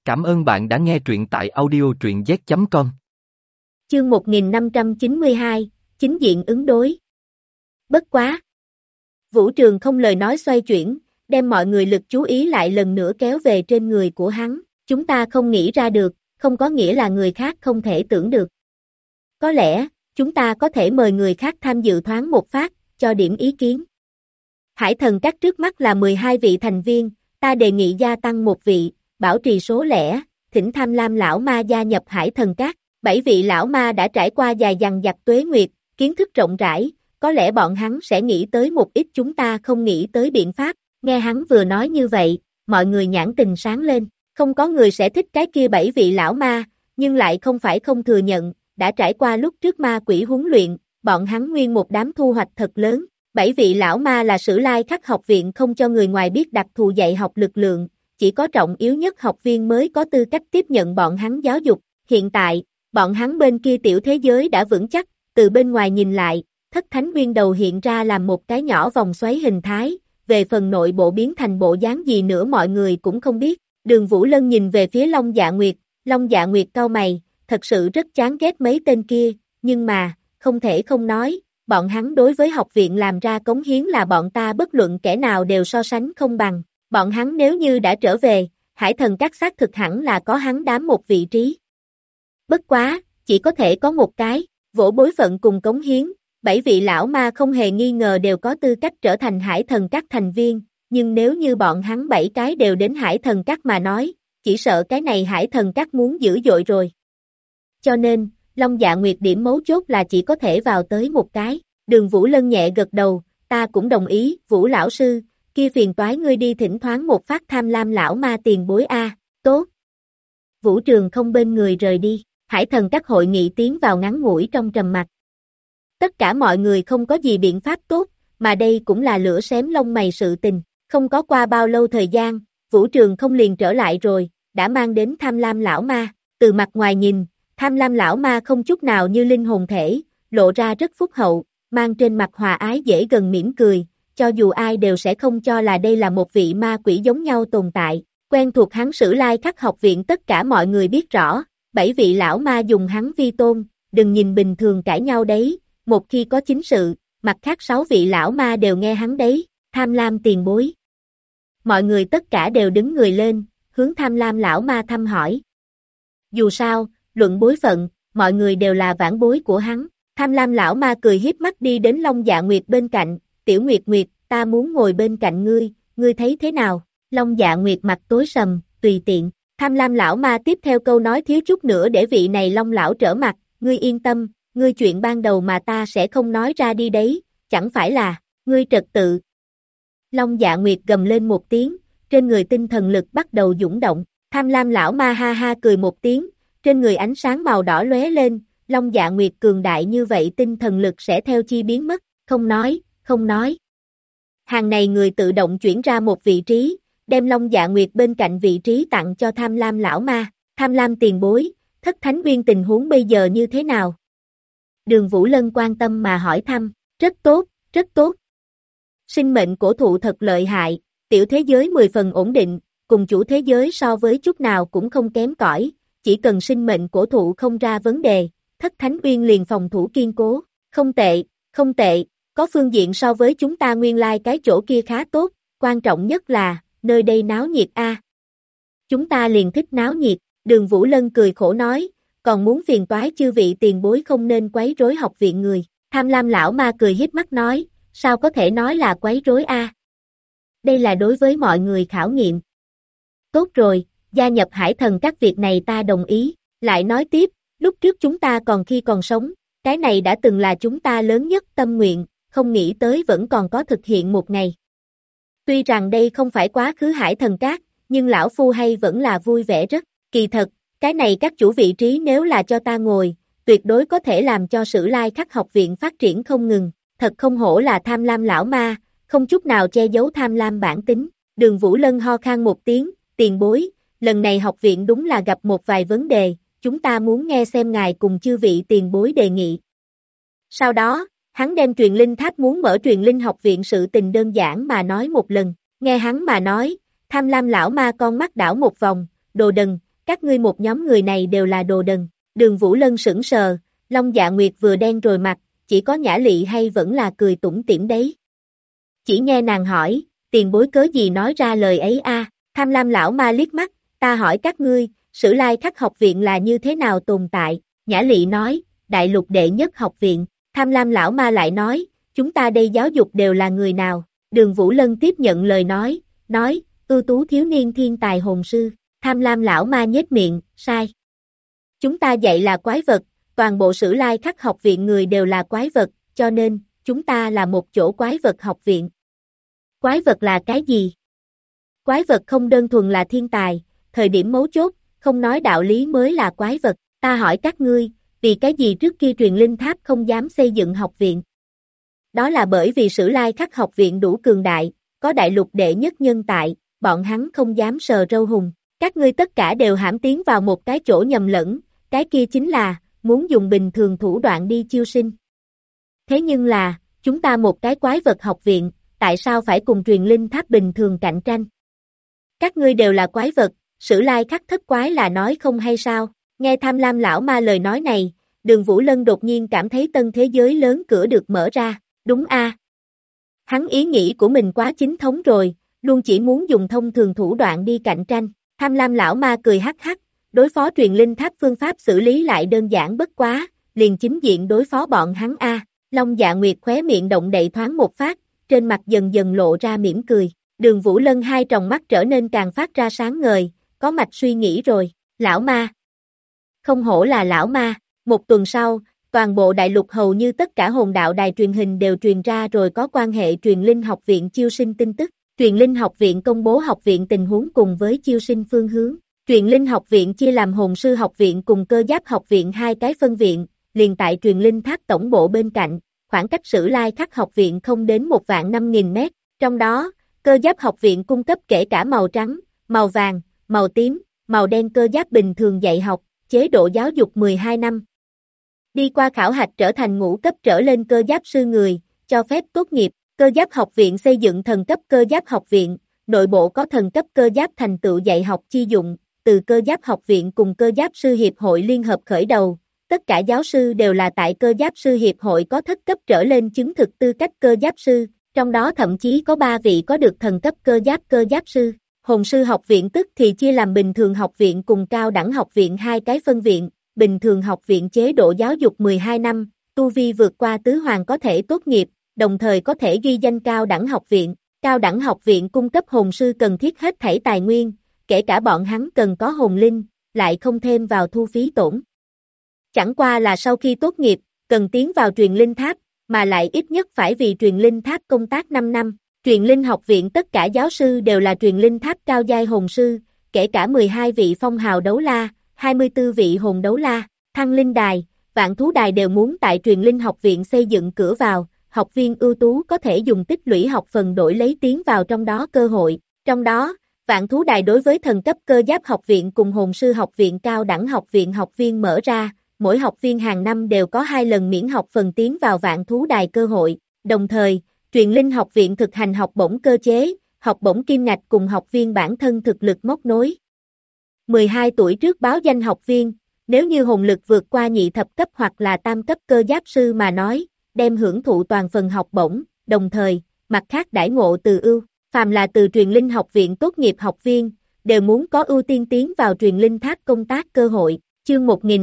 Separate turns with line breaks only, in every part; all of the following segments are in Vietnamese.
Cảm ơn bạn đã nghe truyện tại audio truyện z.com.
Chương 1592, chính diện ứng đối. Bất quá. Vũ Trường không lời nói xoay chuyển, đem mọi người lực chú ý lại lần nữa kéo về trên người của hắn. Chúng ta không nghĩ ra được, không có nghĩa là người khác không thể tưởng được. Có lẽ, chúng ta có thể mời người khác tham dự thoáng một phát, cho điểm ý kiến. Hải thần các trước mắt là 12 vị thành viên, ta đề nghị gia tăng một vị, bảo trì số lẻ, thỉnh Tham Lam lão ma gia nhập Hải thần các. 7 vị lão ma đã trải qua dài dằng dặc tuế nguyệt, kiến thức rộng rãi, có lẽ bọn hắn sẽ nghĩ tới một ít chúng ta không nghĩ tới biện pháp. Nghe hắn vừa nói như vậy, mọi người nhãn tình sáng lên, không có người sẽ thích cái kia 7 vị lão ma, nhưng lại không phải không thừa nhận, đã trải qua lúc trước ma quỷ huấn luyện, bọn hắn nguyên một đám thu hoạch thật lớn. 7 vị lão ma là Sử Lai Khắc học viện không cho người ngoài biết đặc thù dạy học lực lượng, chỉ có trọng yếu nhất học viên mới có tư cách tiếp nhận bọn hắn giáo dục. Hiện tại, bọn hắn bên kia tiểu thế giới đã vững chắc, từ bên ngoài nhìn lại, thất thánh nguyên đầu hiện ra làm một cái nhỏ vòng xoáy hình thái, về phần nội bộ biến thành bộ dáng gì nữa mọi người cũng không biết. Đường Vũ Lân nhìn về phía Long Dạ Nguyệt cau mày, thật sự rất chán ghét mấy tên kia, nhưng mà, không thể không nói, bọn hắn đối với học viện làm ra cống hiến là bọn ta bất luận kẻ nào đều so sánh không bằng. Bọn hắn nếu như đã trở về, Hải thần các xác thực hẳn là có hắn đám một vị trí. Bất quá, chỉ có thể có một cái, vỗ bối phận cùng cống hiến, 7 vị lão ma không hề nghi ngờ đều có tư cách trở thành Hải thần các thành viên, nhưng nếu như bọn hắn 7 cái đều đến Hải thần các mà nói, chỉ sợ cái này Hải thần các muốn dữ dội rồi. Cho nên, Long Dạ Nguyệt điểm mấu chốt là chỉ có thể vào tới một cái. Đường Vũ Lân nhẹ gật đầu, ta cũng đồng ý, Vũ lão sư, kia phiền toái ngươi đi thỉnh thoáng một phát Tham Lam lão ma tiền bối a. Tốt. Vũ Trường không bên người rời đi, Hải thần các hội nghị tiến vào ngắn ngủi trong trầm mặc. Tất cả mọi người không có gì biện pháp tốt, mà đây cũng là lửa xém lông mày sự tình. Không có qua bao lâu thời gian, Vũ Trường không liền trở lại rồi, đã mang đến Tham Lam lão ma. Từ mặt ngoài nhìn, Tham Lam lão ma không chút nào như linh hồn thể, lộ ra rất phúc hậu, mang trên mặt hòa ái dễ gần mỉm cười, cho dù ai đều sẽ không cho là đây là một vị ma quỷ giống nhau tồn tại. Quen thuộc hắn Sử Lai Khắc học viện tất cả mọi người biết rõ, 7 vị lão ma dùng hắn vi tôn, đừng nhìn bình thường cãi nhau đấy, một khi có chính sự, mặt khác 6 vị lão ma đều nghe hắn đấy. Tham Lam tiền bối. Mọi người tất cả đều đứng người lên, hướng Tham Lam lão ma thăm hỏi. Dù sao, luận bối phận, mọi người đều là vãn bối của hắn. Tham Lam lão ma cười hiếp mắt đi đến Long Dạ Nguyệt bên cạnh, Tiểu Nguyệt Nguyệt, ta muốn ngồi bên cạnh ngươi thấy thế nào? Long Dạ Nguyệt mặt tối sầm, tùy tiện. Tham Lam lão ma tiếp theo câu nói thiếu chút nữa để vị này Long lão trở mặt, ngươi yên tâm, ngươi chuyện ban đầu mà ta sẽ không nói ra đi đấy, chẳng phải là, ngươi trật tự. Long Dạ Nguyệt gầm lên một tiếng, trên người tinh thần lực bắt đầu dũng động. Tham Lam lão ma ha ha cười một tiếng, trên người ánh sáng màu đỏ lóe lên, Long Dạ Nguyệt cường đại như vậy tinh thần lực sẽ theo chi biến mất, không nói. Hàng này người tự động chuyển ra một vị trí, đem Long Dạ Nguyệt bên cạnh vị trí tặng cho Tham Lam lão ma. Tham Lam tiền bối, thất thánh viên tình huống bây giờ như thế nào? Đường Vũ Lân quan tâm mà hỏi thăm, rất tốt. Sinh mệnh cổ thụ thật lợi hại, tiểu thế giới 10 phần ổn định, cùng chủ thế giới so với chút nào cũng không kém cỏi, chỉ cần sinh mệnh cổ thụ không ra vấn đề, thất thánh uyên liền phòng thủ kiên cố, không tệ, có phương diện so với chúng ta nguyên lai cái chỗ kia khá tốt, quan trọng nhất là, nơi đây náo nhiệt a. Chúng ta liền thích náo nhiệt, Đường Vũ Lân cười khổ nói, còn muốn phiền toái chư vị tiền bối không nên quấy rối học viện người. Tham Lam lão ma cười hiếp mắt nói, sao có thể nói là quấy rối a? Đây là đối với mọi người khảo nghiệm. Tốt rồi, gia nhập Hải thần các việc này ta đồng ý, lại nói tiếp, lúc trước chúng ta còn khi còn sống, cái này đã từng là chúng ta lớn nhất tâm nguyện, không nghĩ tới vẫn còn có thực hiện một ngày. Tuy rằng đây không phải quá khứ Hải thần các, nhưng lão phu hay vẫn là vui vẻ rất, kỳ thật, cái này các chủ vị trí nếu là cho ta ngồi, tuyệt đối có thể làm cho Sử Lai Khắc học viện phát triển không ngừng, thật không hổ là Tham Lam lão ma, không chút nào che giấu tham lam bản tính. Đường Vũ Lân ho khan một tiếng, tiền bối, lần này học viện đúng là gặp một vài vấn đề, chúng ta muốn nghe xem ngài cùng chư vị tiền bối đề nghị. Sau đó, hắn đem truyền linh tháp muốn mở truyền linh học viện sự tình đơn giản mà nói một lần, nghe hắn mà nói, Tham Lam lão ma con mắt đảo một vòng, đồ đần, các ngươi một nhóm người này đều là đồ đần. Đường Vũ Lân sững sờ, Long Dạ Nguyệt vừa đen rồi mặt, chỉ có Nhã Lị hay vẫn là cười tủm tỉm đấy. Chỉ nghe nàng hỏi, tiền bối cớ gì nói ra lời ấy a? Tham Lam lão ma liếc mắt, ta hỏi các ngươi, Sử Lai Khắc học viện là như thế nào tồn tại? Nhã Lị nói, đại lục đệ nhất học viện. Tham Lam lão ma lại nói, chúng ta đây giáo dục đều là người nào? Đường Vũ Lân tiếp nhận lời nói, ưu tú thiếu niên thiên tài hồn sư. Tham Lam lão ma nhếch miệng, sai. Chúng ta dạy là quái vật, toàn bộ Sử Lai Khắc học viện người đều là quái vật, cho nên, chúng ta là một chỗ quái vật học viện. Quái vật là cái gì? Quái vật không đơn thuần là thiên tài, thời điểm mấu chốt, không nói đạo lý mới là quái vật. Ta hỏi các ngươi, vì cái gì trước kia Truyền Linh Tháp không dám xây dựng học viện? Đó là bởi vì Sử Lai Khắc học viện đủ cường đại, có đại lục đệ nhất nhân tại, bọn hắn không dám sờ râu hùng. Các ngươi tất cả đều hãm tiến vào một cái chỗ nhầm lẫn, cái kia chính là, muốn dùng bình thường thủ đoạn đi chiêu sinh. Thế nhưng là, chúng ta một cái quái vật học viện, tại sao phải cùng Truyền Linh Tháp bình thường cạnh tranh? Các ngươi đều là quái vật, Sử Lai Khắc thất quái là nói không hay sao? Nghe Tham Lam lão ma lời nói này, Đường Vũ Lân đột nhiên cảm thấy tân thế giới lớn cửa được mở ra, đúng a? Hắn ý nghĩ của mình quá chính thống rồi, luôn chỉ muốn dùng thông thường thủ đoạn đi cạnh tranh. Tham Lam lão ma cười hắc hắc, đối phó Truyền Linh Tháp phương pháp xử lý lại đơn giản bất quá, liền chính diện đối phó bọn hắn a. Long Dạ Nguyệt khóe miệng động đậy thoáng một phát, trên mặt dần dần lộ ra mỉm cười. Đường Vũ Lân hai tròng mắt trở nên càng phát ra sáng ngời, có mạch suy nghĩ rồi, lão ma. Không hổ là lão ma, một tuần sau, toàn bộ đại lục hầu như tất cả hồn đạo đài truyền hình đều truyền ra rồi có quan hệ Truyền Linh học viện chiêu sinh tin tức. Truyền Linh học viện công bố học viện tình huống cùng với chiêu sinh phương hướng. Truyền Linh học viện chia làm hồn sư học viện cùng cơ giáp học viện hai cái phân viện, liền tại Truyền Linh Tháp tổng bộ bên cạnh, khoảng cách Sử Lai Khắc học viện không đến 1.500.000 mét. Trong đó, cơ giáp học viện cung cấp kể cả màu trắng, màu vàng, màu tím, màu đen cơ giáp bình thường dạy học, chế độ giáo dục 12 năm. Đi qua khảo hạch trở thành ngũ cấp trở lên cơ giáp sư người, cho phép tốt nghiệp. Cơ giáp học viện xây dựng thần cấp cơ giáp học viện, nội bộ có thần cấp cơ giáp thành tựu dạy học chi dụng, từ cơ giáp học viện cùng cơ giáp sư hiệp hội liên hợp khởi đầu, tất cả giáo sư đều là tại cơ giáp sư hiệp hội có thất cấp trở lên chứng thực tư cách cơ giáp sư, trong đó thậm chí có 3 vị có được thần cấp cơ giáp sư. Hồn sư học viện tức thì chia làm bình thường học viện cùng cao đẳng học viện hai cái phân viện, bình thường học viện chế độ giáo dục 12 năm, tu vi vượt qua tứ hoàng có thể tốt nghiệp, đồng thời có thể ghi danh cao đẳng học viện. Cao đẳng học viện cung cấp hồn sư cần thiết hết thảy tài nguyên, kể cả bọn hắn cần có hồn linh, lại không thêm vào thu phí tổn. Chẳng qua là sau khi tốt nghiệp, cần tiến vào Truyền Linh Tháp, mà lại ít nhất phải vì Truyền Linh Tháp công tác 5 năm. Truyền Linh học viện tất cả giáo sư đều là Truyền Linh Tháp cao giai hồn sư, kể cả 12 vị phong hào đấu la, 24 vị hồn đấu la, Thăng Linh Đài, Vạn Thú Đài đều muốn tại Truyền Linh học viện xây dựng cửa vào. Học viên ưu tú có thể dùng tích lũy học phần đổi lấy tiến vào trong đó cơ hội. Trong đó, Vạn Thú Đài đối với thần cấp cơ giáp học viện cùng hồn sư học viện cao đẳng học viện học viên mở ra, mỗi học viên hàng năm đều có 2 lần miễn học phần tiến vào Vạn Thú Đài cơ hội. Đồng thời, Truyền Linh học viện thực hành học bổng cơ chế, học bổng kim ngạch cùng học viên bản thân thực lực móc nối. 12 tuổi trước báo danh học viên, nếu như hồn lực vượt qua nhị thập cấp hoặc là tam cấp cơ giáp sư mà nói, đem hưởng thụ toàn phần học bổng, đồng thời, mặt khác đãi ngộ từ ưu, phàm là từ Truyền Linh học viện tốt nghiệp học viên, đều muốn có ưu tiên tiến vào Truyền Linh Tháp công tác cơ hội. Chương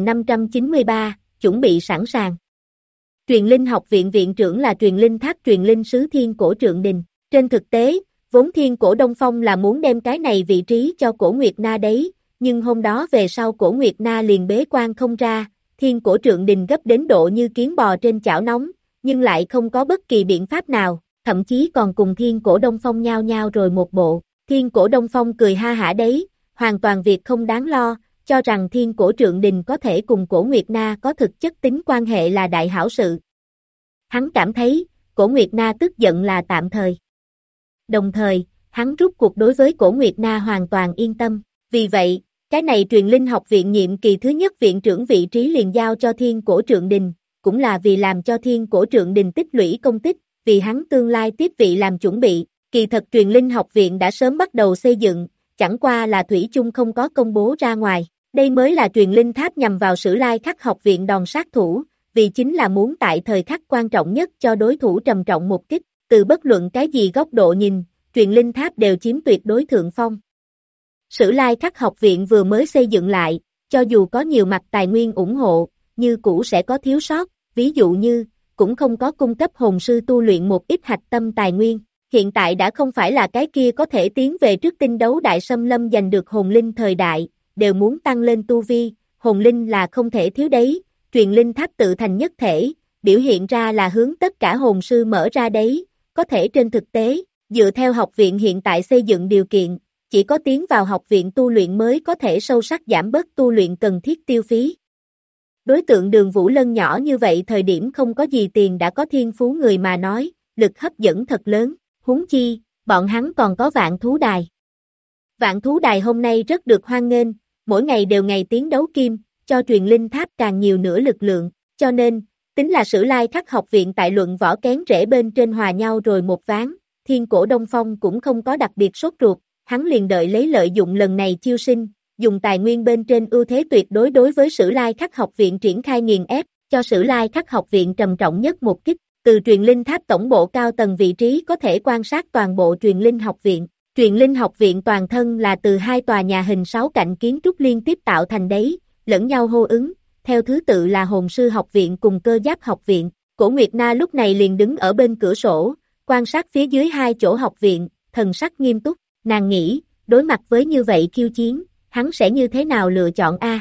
1593, chuẩn bị sẵn sàng. Truyền Linh học viện viện trưởng là Truyền Linh Tháp Truyền Linh sứ Thiên Cổ Trượng Đình. Trên thực tế, vốn Thiên Cổ Đông Phong là muốn đem cái này vị trí cho Cổ Nguyệt Na đấy, nhưng hôm đó về sau Cổ Nguyệt Na liền bế quan không ra, Thiên Cổ Trượng Đình gấp đến độ như kiến bò trên chảo nóng, nhưng lại không có bất kỳ biện pháp nào, thậm chí còn cùng Thiên Cổ Đông Phong nhao nhao rồi một bộ. Thiên Cổ Đông Phong cười ha hả đấy, hoàn toàn việc không đáng lo, cho rằng Thiên Cổ Trượng Đình có thể cùng Cổ Nguyệt Na có thực chất tính quan hệ là đại hảo sự. Hắn cảm thấy, Cổ Nguyệt Na tức giận là tạm thời. Đồng thời, hắn rút cuộc đối với Cổ Nguyệt Na hoàn toàn yên tâm. Vì vậy, cái này Truyền Linh học viện nhiệm kỳ thứ nhất viện trưởng vị trí liền giao cho Thiên Cổ Trượng Đình, cũng là vì làm cho Thiên Cổ Trượng Đình tích lũy công tích, vì hắn tương lai tiếp vị làm chuẩn bị. Kỳ thật Truyền Linh học viện đã sớm bắt đầu xây dựng, chẳng qua là thủy chung không có công bố ra ngoài. Đây mới là truyền linh tháp nhằm vào Sử Lai Khắc học viện đòn sát thủ, vì chính là muốn tại thời khắc quan trọng nhất cho đối thủ trầm trọng một kích, từ bất luận cái gì góc độ nhìn, truyền linh tháp đều chiếm tuyệt đối thượng phong. Sử Lai Khắc học viện vừa mới xây dựng lại, cho dù có nhiều mặt tài nguyên ủng hộ, như cũ sẽ có thiếu sót, ví dụ như, cũng không có cung cấp hồn sư tu luyện một ít hạch tâm tài nguyên. Hiện tại đã không phải là cái kia có thể tiến về trước tinh đấu đại xâm lâm giành được hồn linh thời đại, đều muốn tăng lên tu vi, hồn linh là không thể thiếu đấy, truyền linh tháp tự thành nhất thể, biểu hiện ra là hướng tất cả hồn sư mở ra đấy, có thể trên thực tế, dựa theo học viện hiện tại xây dựng điều kiện, chỉ có tiến vào học viện tu luyện mới có thể sâu sắc giảm bớt tu luyện cần thiết tiêu phí. Đối tượng Đường Vũ Lân nhỏ như vậy thời điểm không có gì tiền đã có thiên phú người mà nói, lực hấp dẫn thật lớn, huống chi, bọn hắn còn có vạn thú đài. Vạn thú đài hôm nay rất được hoan nghênh, mỗi ngày đều ngày tiến đấu kim, cho truyền linh tháp càng nhiều nữa lực lượng, cho nên, tính là Sử Lai Khắc học viện tại luận võ kén rễ bên trên hòa nhau rồi một ván, Thiên Cổ Đông Phong cũng không có đặc biệt sốt ruột, hắn liền đợi lấy lợi dụng lần này chiêu sinh, dùng tài nguyên bên trên ưu thế tuyệt đối đối với Sử Lai Khắc học viện triển khai nghiền ép, cho Sử Lai Khắc học viện trầm trọng nhất một kích, từ truyền linh tháp tổng bộ cao tầng vị trí có thể quan sát toàn bộ truyền linh học viện. Truyền linh học viện toàn thân là từ hai tòa nhà hình 6 cạnh kiến trúc liên tiếp tạo thành đấy, lẫn nhau hô ứng, theo thứ tự là hồn sư học viện cùng cơ giáp học viện. Cổ Nguyệt Na lúc này liền đứng ở bên cửa sổ, quan sát phía dưới hai chỗ học viện, thần sắc nghiêm túc, nàng nghĩ, đối mặt với như vậy khiêu chiến, hắn sẽ như thế nào lựa chọn A.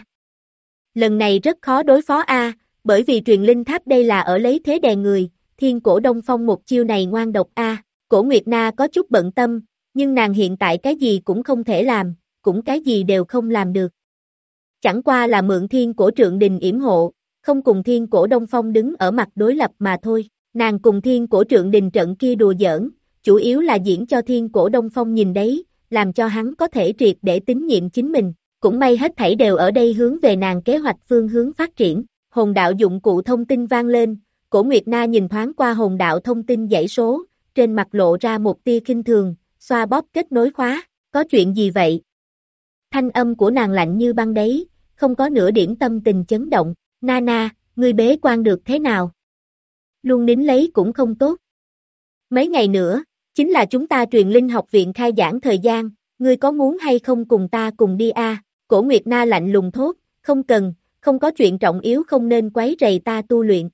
Lần này rất khó đối phó A, bởi vì truyền linh tháp đây là ở lấy thế đè người, Thiên Cổ Đông Phong một chiêu này ngoan độc A, Cổ Nguyệt Na có chút bận tâm, nhưng nàng hiện tại cái gì cũng không thể làm, cũng cái gì đều không làm được. Chẳng qua là mượn Thiên Cổ Trượng Đình yểm hộ, không cùng Thiên Cổ Đông Phong đứng ở mặt đối lập mà thôi, nàng cùng Thiên Cổ Trượng Đình trận kia đùa giỡn, chủ yếu là diễn cho Thiên Cổ Đông Phong nhìn đấy, làm cho hắn có thể triệt để tín nhiệm chính mình, cũng may hết thảy đều ở đây hướng về nàng kế hoạch phương hướng phát triển, hồn đạo dụng cụ thông tin vang lên, Cổ Nguyệt Na nhìn thoáng qua hồn đạo thông tin dãy số, trên mặt lộ ra một tia khinh thường, xoa bóp kết nối khóa, có chuyện gì vậy? Thanh âm của nàng lạnh như băng đấy, không có nửa điểm tâm tình chấn động, Nana, ngươi bế quan được thế nào? Luôn nín lấy cũng không tốt. Mấy ngày nữa, chính là chúng ta truyền linh học viện khai giảng thời gian, ngươi có muốn hay không cùng ta cùng đi a? Cổ Nguyệt Na lạnh lùng thốt, không cần, không có chuyện trọng yếu không nên quấy rầy ta tu luyện.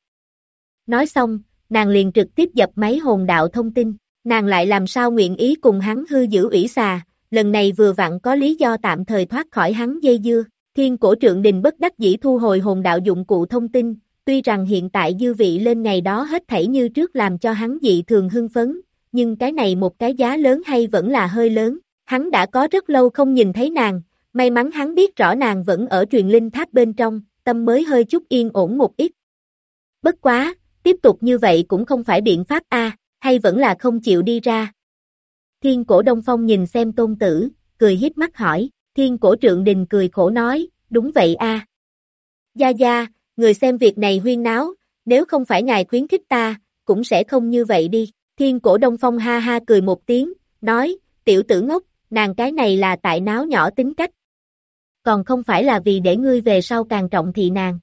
Nói xong, nàng liền trực tiếp dập máy hồn đạo thông tin, nàng lại làm sao nguyện ý cùng hắn hư giữ ủy xà, lần này vừa vặn có lý do tạm thời thoát khỏi hắn dây dưa. Thiên Cổ Trượng Đình bất đắc dĩ thu hồi hồn đạo dụng cụ thông tin, tuy rằng hiện tại dư vị lên ngày đó hết thảy như trước làm cho hắn dị thường hưng phấn, nhưng cái này một cái giá lớn hay vẫn là hơi lớn, hắn đã có rất lâu không nhìn thấy nàng, may mắn hắn biết rõ nàng vẫn ở truyền linh tháp bên trong, tâm mới hơi chút yên ổn một ít. Bất quá, tiếp tục như vậy cũng không phải biện pháp a, hay vẫn là không chịu đi ra. Thiên Cổ Đông Phong nhìn xem tôn tử, cười híp mắt hỏi, Thiên Cổ Trượng Đình cười khổ nói, đúng vậy a. Gia Gia, người xem việc này huyên náo, nếu không phải ngài khuyến khích ta, cũng sẽ không như vậy đi. Thiên Cổ Đông Phong ha ha cười một tiếng, nói, tiểu tử ngốc, nàng cái này là tại náo nhỏ tính cách. Còn không phải là vì để ngươi về sau càng trọng thị nàng.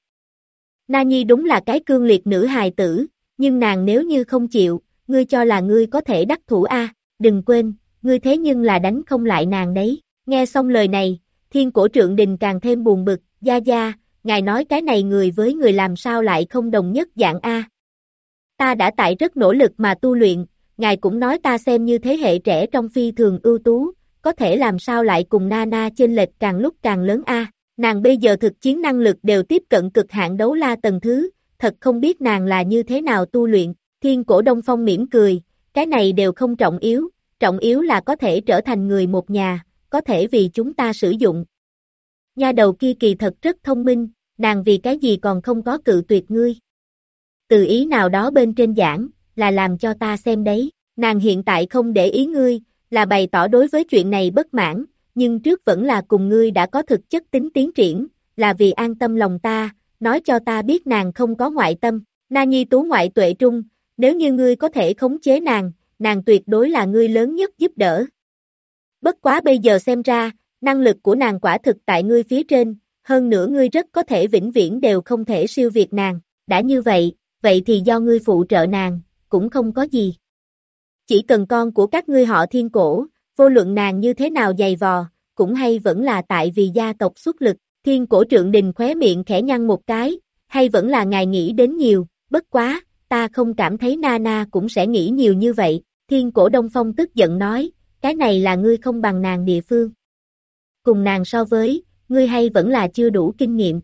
Na Nhi đúng là cái cương liệt nữ hài tử, nhưng nàng nếu như không chịu, ngươi cho là ngươi có thể đắc thủ a? Đừng quên, ngươi thế nhưng là đánh không lại nàng đấy. Nghe xong lời này, Thiên Cổ Trượng Đình càng thêm buồn bực, Gia Gia, ngài nói cái này người với người làm sao lại không đồng nhất dạng a? Ta đã tại rất nỗ lực mà tu luyện, ngài cũng nói ta xem như thế hệ trẻ trong phi thường ưu tú, có thể làm sao lại cùng Nana chênh lệch càng lúc càng lớn a? Nàng bây giờ thực chiến năng lực đều tiếp cận cực hạn đấu la tầng thứ, thật không biết nàng là như thế nào tu luyện. Thiên Cổ Đông Phong mỉm cười, cái này đều không trọng yếu là có thể trở thành người một nhà, có thể vì chúng ta sử dụng. Nha đầu kia kỳ thật rất thông minh, nàng vì cái gì còn không có cự tuyệt ngươi. Từ ý nào đó bên trên giảng, là làm cho ta xem đấy, nàng hiện tại không để ý ngươi, là bày tỏ đối với chuyện này bất mãn, nhưng trước vẫn là cùng ngươi đã có thực chất tính tiến triển, là vì an tâm lòng ta, nói cho ta biết nàng không có ngoại tâm. Na Nhi tú ngoại tuệ trung, nếu như ngươi có thể khống chế nàng, nàng tuyệt đối là ngươi lớn nhất giúp đỡ. Bất quá bây giờ xem ra, năng lực của nàng quả thực tại ngươi phía trên, hơn nữa ngươi rất có thể vĩnh viễn đều không thể siêu việt nàng, đã như vậy, vậy thì do ngươi phụ trợ nàng, cũng không có gì. Chỉ cần con của các ngươi họ Thiên Cổ, vô luận nàng như thế nào dày vò, cũng hay vẫn là tại vì gia tộc xuất lực. Thiên Cổ Trượng Đình khóe miệng khẽ nhăn một cái, hay vẫn là ngài nghĩ đến nhiều, bất quá, ta không cảm thấy Nana cũng sẽ nghĩ nhiều như vậy. Thiên Cổ Đông Phong tức giận nói, cái này là ngươi không bằng nàng địa phương. Cùng nàng so với, ngươi hay vẫn là chưa đủ kinh nghiệm.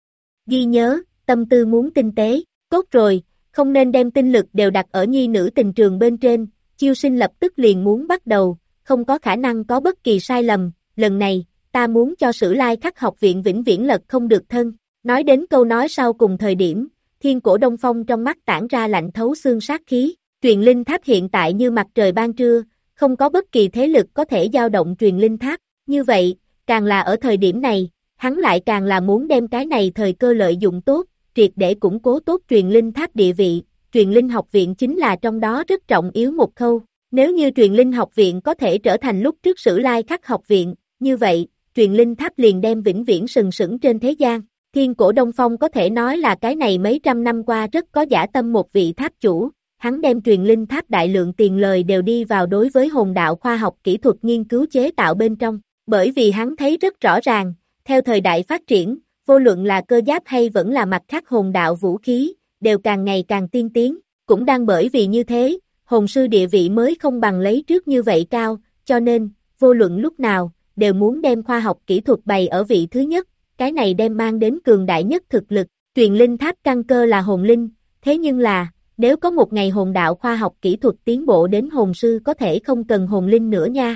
Ghi nhớ, tâm tư muốn tinh tế, tốt rồi, không nên đem tinh lực đều đặt ở nhi nữ tình trường bên trên, Chiêu Sinh lập tức liền muốn bắt đầu, không có khả năng có bất kỳ sai lầm, lần này, ta muốn cho Sử Lai Khắc học viện vĩnh viễn lật không được thân. Nói đến câu nói sau cùng thời điểm, Thiên Cổ Đông Phong trong mắt tản ra lạnh thấu xương sát khí, truyền linh tháp hiện tại như mặt trời ban trưa, không có bất kỳ thế lực có thể dao động truyền linh tháp, như vậy, càng là ở thời điểm này, hắn lại càng là muốn đem cái này thời cơ lợi dụng tốt, triệt để củng cố tốt truyền linh tháp địa vị, truyền linh học viện chính là trong đó rất trọng yếu một khâu, nếu như truyền linh học viện có thể trở thành lúc trước Sử Lai Khắc học viện, như vậy, truyền linh tháp liền đem vĩnh viễn sừng sững trên thế gian. Thiên Cổ Đông Phong có thể nói là cái này mấy trăm năm qua rất có dã tâm một vị tháp chủ, hắn đem truyền linh tháp đại lượng tiền lời đều đi vào đối với hồn đạo khoa học kỹ thuật nghiên cứu chế tạo bên trong, bởi vì hắn thấy rất rõ ràng, theo thời đại phát triển, vô luận là cơ giáp hay vẫn là mặt khác hồn đạo vũ khí, đều càng ngày càng tiên tiến, cũng đang bởi vì như thế, hồn sư địa vị mới không bằng lấy trước như vậy cao, cho nên, vô luận lúc nào, đều muốn đem khoa học kỹ thuật bày ở vị thứ nhất, cái này đem mang đến cường đại nhất thực lực, truyền linh tháp căn cơ là hồn linh, thế nhưng là, nếu có một ngày hồn đạo khoa học kỹ thuật tiến bộ đến hồn sư có thể không cần hồn linh nữa nha.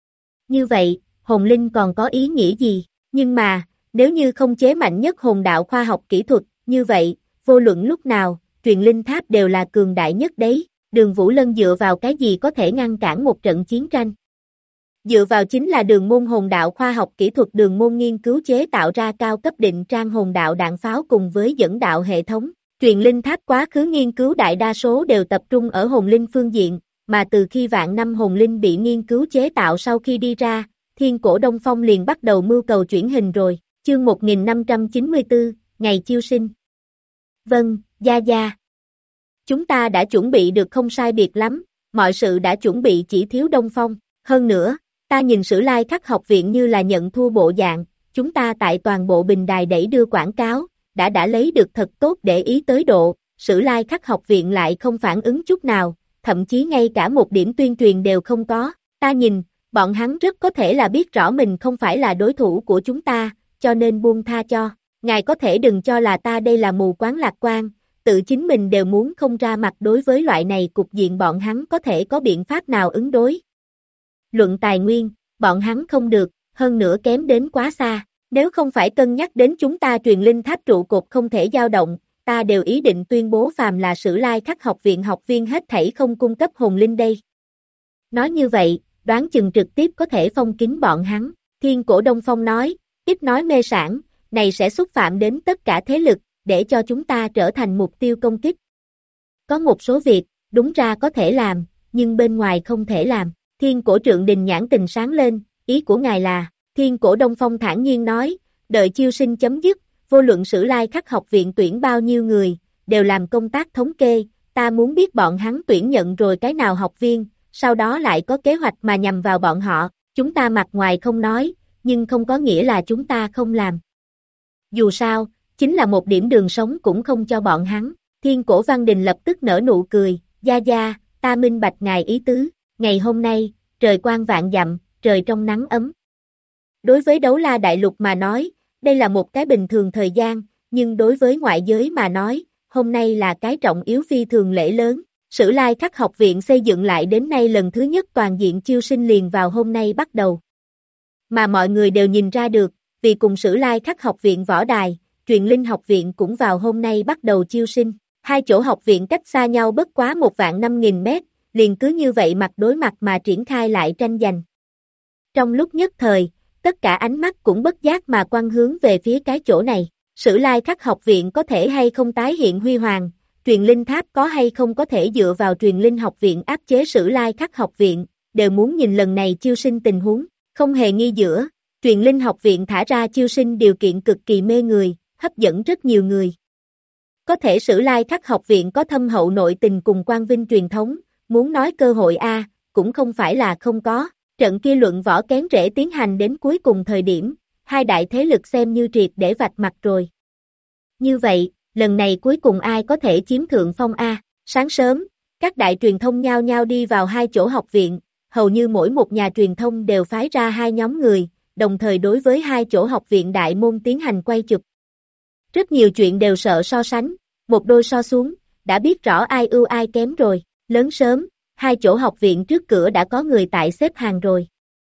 Như vậy, hồn linh còn có ý nghĩa gì? Nhưng mà, nếu như không chế mạnh nhất hồn đạo khoa học kỹ thuật, như vậy, vô luận lúc nào, truyền linh tháp đều là cường đại nhất đấy. Đường Vũ Lân dựa vào cái gì có thể ngăn cản một trận chiến tranh? Dựa vào chính là đường môn hồn đạo khoa học kỹ thuật, đường môn nghiên cứu chế tạo ra cao cấp định trang hồn đạo đạn pháo cùng với dẫn đạo hệ thống. Truyền linh tháp quá khứ nghiên cứu đại đa số đều tập trung ở hồn linh phương diện, mà từ khi vạn năm hồn linh bị nghiên cứu chế tạo sau khi đi ra, Thiên Cổ Đông Phong liền bắt đầu mưu cầu chuyển hình rồi. Chương 1594, Ngày Chiêu Sinh. Vâng, Gia Gia. Chúng ta đã chuẩn bị được không sai biệt lắm, mọi sự đã chuẩn bị, chỉ thiếu Đông Phong. Hơn nữa, ta nhìn Sử Lai Khắc học viện như là nhận thua bộ dạng, chúng ta tại toàn bộ bình đài đẩy đưa quảng cáo, đã lấy được thật tốt để ý tới độ, Sử Lai Khắc học viện lại không phản ứng chút nào, thậm chí ngay cả một điểm tuyên truyền đều không có. Ta nhìn, bọn hắn rất có thể là biết rõ mình không phải là đối thủ của chúng ta, cho nên buông tha cho. Ngài có thể đừng cho là ta đây là mù quáng lạc quan, tự chính mình đều muốn không ra mặt đối với loại này cục diện, bọn hắn có thể có biện pháp nào ứng đối. Luận tài nguyên, bọn hắn không được, hơn nữa kém đến quá xa. Nếu không phải cân nhắc đến chúng ta truyền linh tháp trụ cột không thể dao động, ta đều ý định tuyên bố phàm là Sử Lai Khắc học viện học viên hết thảy không cung cấp hồn linh đây. Nói như vậy, đoán chừng trực tiếp có thể phong kín bọn hắn. Thiên Cổ Đông Phong nói, ít nói mê sảng, này sẽ xúc phạm đến tất cả thế lực, để cho chúng ta trở thành mục tiêu công kích. Có một số việc, đúng ra có thể làm, nhưng bên ngoài không thể làm. Thiên Cổ Trượng Đình nhãn tình sáng lên, ý của ngài là... Thiên Cổ Đông Phong thản nhiên nói, đợi chiêu sinh chấm dứt, vô luận Sử Lai Khắc học viện tuyển bao nhiêu người, đều làm công tác thống kê, ta muốn biết bọn hắn tuyển nhận rồi cái nào học viên, sau đó lại có kế hoạch mà nhằm vào bọn họ, chúng ta mặt ngoài không nói, nhưng không có nghĩa là chúng ta không làm. Dù sao, chính là một điểm đường sống cũng không cho bọn hắn. Thiên Cổ Văn Đình lập tức nở nụ cười, Gia Gia, ta minh bạch ngài ý tứ, ngày hôm nay, trời quang vạn dặm, trời trong nắng ấm. Đối với Đấu La Đại Lục mà nói, đây là một cái bình thường thời gian, nhưng đối với ngoại giới mà nói, hôm nay là cái trọng yếu phi thường lễ lớn. Sử Lai Khắc học viện xây dựng lại đến nay lần thứ nhất toàn diện chiêu sinh liền vào hôm nay bắt đầu. Mà mọi người đều nhìn ra được, vì cùng Sử Lai Khắc học viện võ đài, truyền linh học viện cũng vào hôm nay bắt đầu chiêu sinh. Hai chỗ học viện cách xa nhau bất quá 1.500.000 mét, liền cứ như vậy mặt đối mặt mà triển khai lại tranh giành. Trong lúc nhất thời, tất cả ánh mắt cũng bất giác mà quăng hướng về phía cái chỗ này. Sử Lai Khắc học viện có thể hay không tái hiện huy hoàng, truyền linh tháp có hay không có thể dựa vào truyền linh học viện áp chế Sử Lai Khắc học viện, đều muốn nhìn lần này chiêu sinh tình huống. Không hề nghi giữa, Truyền linh học viện thả ra chiêu sinh điều kiện cực kỳ mê người, hấp dẫn rất nhiều người. Có thể Sử Lai Khắc học viện có thâm hậu nội tình cùng quang vinh truyền thống, muốn nói cơ hội cũng không phải là không có. Trận kia luận võ kén rễ tiến hành đến cuối cùng thời điểm, hai đại thế lực xem như triệt để vạch mặt rồi. Như vậy, lần này cuối cùng ai có thể chiếm thượng phong a? Sáng sớm, các đại truyền thông nhao nhao đi vào hai chỗ học viện, hầu như mỗi một nhà truyền thông đều phái ra hai nhóm người, đồng thời đối với hai chỗ học viện đại môn tiến hành quay chụp. Rất nhiều chuyện đều sợ so sánh, một đôi so xuống, đã biết rõ ai ưu ai kém rồi. Lớn sớm, hai chỗ học viện trước cửa đã có người tại xếp hàng rồi.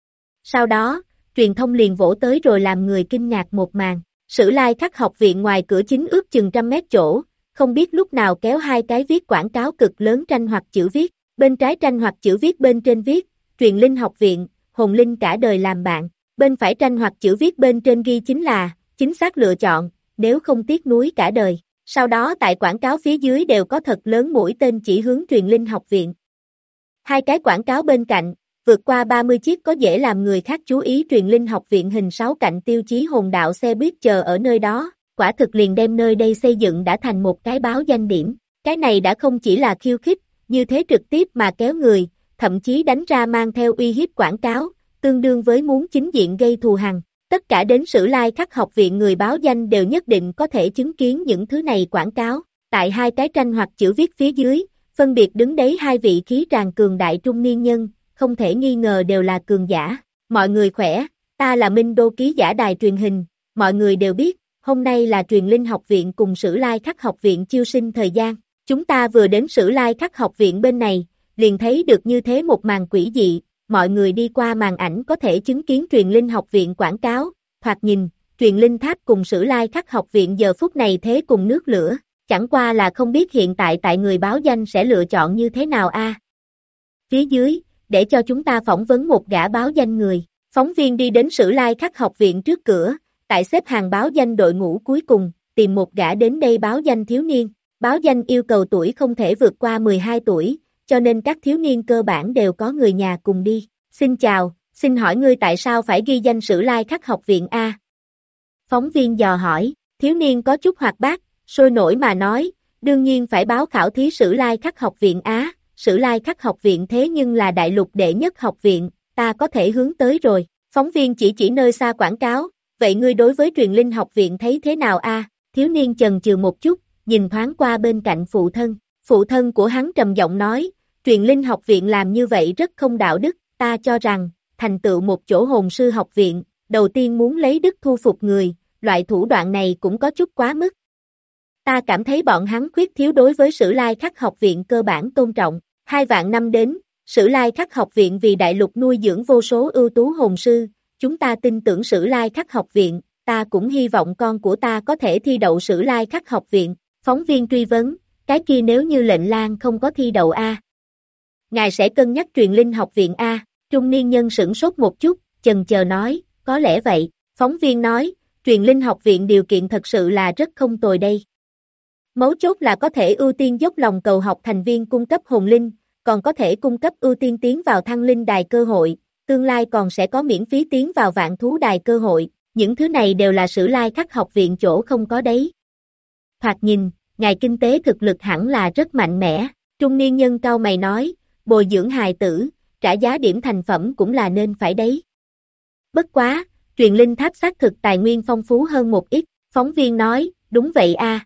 Sau đó, truyền thông liền vỗ tới rồi làm người kinh ngạc một màn. Sử Lai Khắc học viện ngoài cửa chính ước chừng 100 mét chỗ, không biết lúc nào kéo hai cái viết quảng cáo cực lớn tranh hoặc chữ viết. Bên trái tranh hoặc chữ viết bên trên viết, Truyền Linh học viện, hồn linh cả đời làm bạn. Bên phải tranh hoặc chữ viết bên trên ghi chính là, chính xác lựa chọn, nếu không tiếc nuối cả đời. Sau đó tại quảng cáo phía dưới đều có thật lớn mũi tên chỉ hướng Truyền Linh học viện. Hai cái quảng cáo bên cạnh, vượt qua 30 chiếc có dễ làm người khác chú ý Truyền Linh học viện hình 6 cạnh tiêu chí hồn đạo xe buýt chờ ở nơi đó, quả thực liền đem nơi đây xây dựng đã thành một cái báo danh điểm. Cái này đã không chỉ là khiêu khích, như thế trực tiếp mà kéo người, thậm chí đánh ra mang theo uy hiếp quảng cáo, tương đương với muốn chính diện gây thù hằn. Tất cả đến Sử Lai Khắc học viện người báo danh đều nhất định có thể chứng kiến những thứ này quảng cáo. Tại hai cái tranh hoặc chữ viết phía dưới, phân biệt đứng đấy hai vị khí tràn cường đại trung niên nhân, không thể nghi ngờ đều là cường giả. Mọi người khỏe, ta là Minh Đô ký giả đài truyền hình, mọi người đều biết, hôm nay là Truyền Linh học viện cùng Sử Lai Khắc học viện chiêu sinh thời gian. Chúng ta vừa đến Sử Lai Khắc học viện bên này, liền thấy được như thế một màn quỷ dị. Mọi người đi qua màn ảnh có thể chứng kiến Truyền Linh học viện quảng cáo, thoạt nhìn, Truyền Linh tháp cùng Sử Lai Khắc học viện giờ phút này thế cùng nước lửa, chẳng qua là không biết hiện tại người báo danh sẽ lựa chọn như thế nào a. Phía dưới, để cho chúng ta phỏng vấn một gã báo danh người, phóng viên đi đến Sử Lai Khắc học viện trước cửa, tại xếp hàng báo danh đội ngũ cuối cùng, tìm một gã đến đây báo danh thiếu niên, báo danh yêu cầu tuổi không thể vượt qua 12 tuổi, cho nên các thiếu niên cơ bản đều có người nhà cùng đi. Xin chào, xin hỏi ngươi tại sao phải ghi danh Sử Lai Khắc học viện a? Phóng viên dò hỏi, thiếu niên có chút hoạt bát, sôi nổi mà nói, đương nhiên phải báo khảo thí Sử Lai Khắc học viện á, Sử Lai Khắc học viện thế nhưng là đại lục đệ nhất học viện, ta có thể hướng tới rồi. Phóng viên chỉ nơi xa quảng cáo, vậy ngươi đối với Truyền Linh học viện thấy thế nào a? Thiếu niên chần chừ một chút, nhìn thoáng qua bên cạnh phụ thân của hắn trầm giọng nói, Truyền Linh học viện làm như vậy rất không đạo đức, ta cho rằng, thành tựu một chỗ hồn sư học viện, đầu tiên muốn lấy đức thu phục người, loại thủ đoạn này cũng có chút quá mức. Ta cảm thấy bọn hắn khuyết thiếu đối với Sử Lai Khắc học viện cơ bản tôn trọng. 2 vạn năm đến, Sử Lai Khắc học viện vì đại lục nuôi dưỡng vô số ưu tú hồn sư, chúng ta tin tưởng Sử Lai Khắc học viện, ta cũng hy vọng con của ta có thể thi đậu Sử Lai Khắc học viện. Phóng viên truy vấn, cái kia nếu như lệnh lang không có thi đậu a, ngài sẽ cân nhắc Truyền Linh học viện a? Trung niên nhân sửng sốt một chút, chần chờ nói, có lẽ vậy. Phóng viên nói, Truyền Linh học viện điều kiện thật sự là rất không tồi đây. Mấu chốt là có thể ưu tiên dốc lòng cầu học thành viên cung cấp hồn linh, còn có thể cung cấp ưu tiên tiến vào thăng linh đài cơ hội, tương lai còn sẽ có miễn phí tiến vào vạn thú đài cơ hội, những thứ này đều là Sử Lai Khắc học viện chỗ không có đấy. Thoạt nhìn, ngài kinh tế thực lực hẳn là rất mạnh mẽ, trung niên nhân cau mày nói, bồi dưỡng hài tử, trả giá điểm thành phẩm cũng là nên phải đấy. Bất quá, Truyền Linh tháp xác thực tài nguyên phong phú hơn một ít, phóng viên nói, đúng vậy a.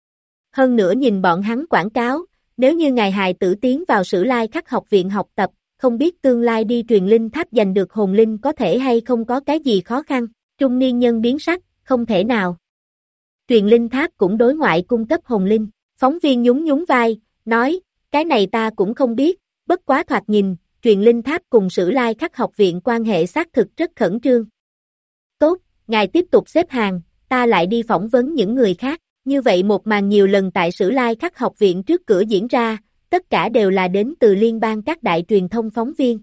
Hơn nữa nhìn bọn hắn quảng cáo, nếu như ngài hài tử tiến vào Sử Lai Khắc học viện học tập, không biết tương lai đi Truyền Linh tháp giành được hồn linh có thể hay không có cái gì khó khăn. Trung niên nhân biến sắc, không thể nào. Truyền Linh tháp cũng đối ngoại cung cấp hồn linh, phóng viên nhún vai, nói, cái này ta cũng không biết, bất quá thoạt nhìn, Truyền Linh tháp cùng Sử Lai Khắc học viện quan hệ xác thực rất khẩn trương. Tốt, ngài tiếp tục xếp hàng, ta lại đi phỏng vấn những người khác. Như vậy một màn nhiều lần tại Sử Lai Khắc học viện trước cửa diễn ra, tất cả đều là đến từ liên bang các đại truyền thông phóng viên.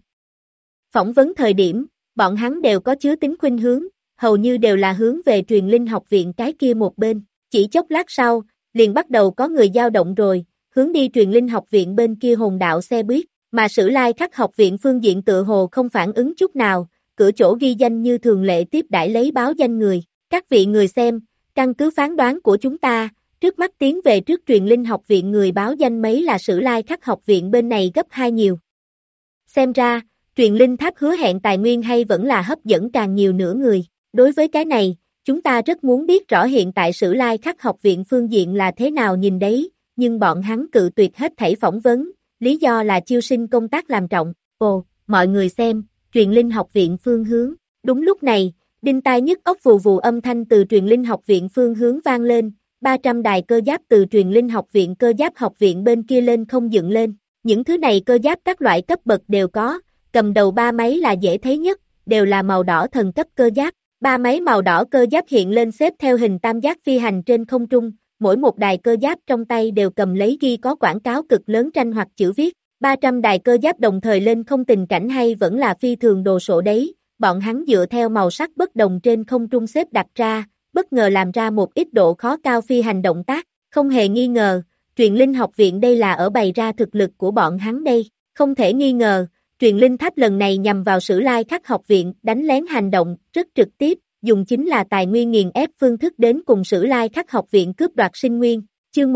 Phỏng vấn thời điểm, bọn hắn đều có chứa tính khuynh hướng, hầu như đều là hướng về Truyền Linh học viện cái kia một bên. Chỉ chốc lát sau, liền bắt đầu có người dao động rồi, hướng đi Truyền Linh học viện bên kia hồn đạo xe buýt, mà Sử Lai Khắc học viện phương diện tựa hồ không phản ứng chút nào, cửa chỗ ghi danh như thường lệ tiếp đãi lấy báo danh người. Các vị người xem, căn cứ phán đoán của chúng ta, trước mắt tiến về trước truyền linh học viện người báo danh mấy là Sử Lai Khắc học viện bên này gấp 2 nhiều. Xem ra, truyền linh tháp hứa hẹn tài nguyên hay vẫn là hấp dẫn càng nhiều nữa người. Đối với cái này, chúng ta rất muốn biết rõ hiện tại Sử Lai Khắc học viện phương diện là thế nào nhìn đấy, nhưng bọn hắn cự tuyệt hết thảy phỏng vấn, lý do là chiêu sinh công tác làm trọng. Ồ, mọi người xem, truyền linh học viện phương hướng. Đúng lúc này, đinh tai nhức óc vù vù âm thanh từ truyền linh học viện phương hướng vang lên, 300 đài cơ giáp từ truyền linh học viện cơ giáp học viện bên kia lên không dựng lên. Những thứ này cơ giáp các loại cấp bậc đều có, cầm đầu 3 máy là dễ thấy nhất, đều là màu đỏ thần cấp cơ giáp. 3 máy màu đỏ cơ giáp hiện lên xếp theo hình tam giác phi hành trên không trung, mỗi một đài cơ giáp trong tay đều cầm lấy ghi có quảng cáo cực lớn tranh hoặc chữ viết. 300 đài cơ giáp đồng thời lên không tình cảnh hay vẫn là phi thường đồ sộ đấy, bọn hắn dựa theo màu sắc bất đồng trên không trung xếp đặt ra, bất ngờ làm ra một ít độ khó cao phi hành động tác, không hề nghi ngờ, truyền linh học viện đây là ở bày ra thực lực của bọn hắn đây, không thể nghi ngờ, truyền linh tháp lần này nhằm vào Sử Lai Khắc học viện đánh lén hành động, rất trực tiếp, dùng chính là tài nguyên nghiền ép phương thức đến cùng Sử Lai Khắc học viện cướp đoạt sinh nguyên, chương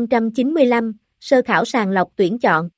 1595, sơ khảo sàng lọc tuyển chọn.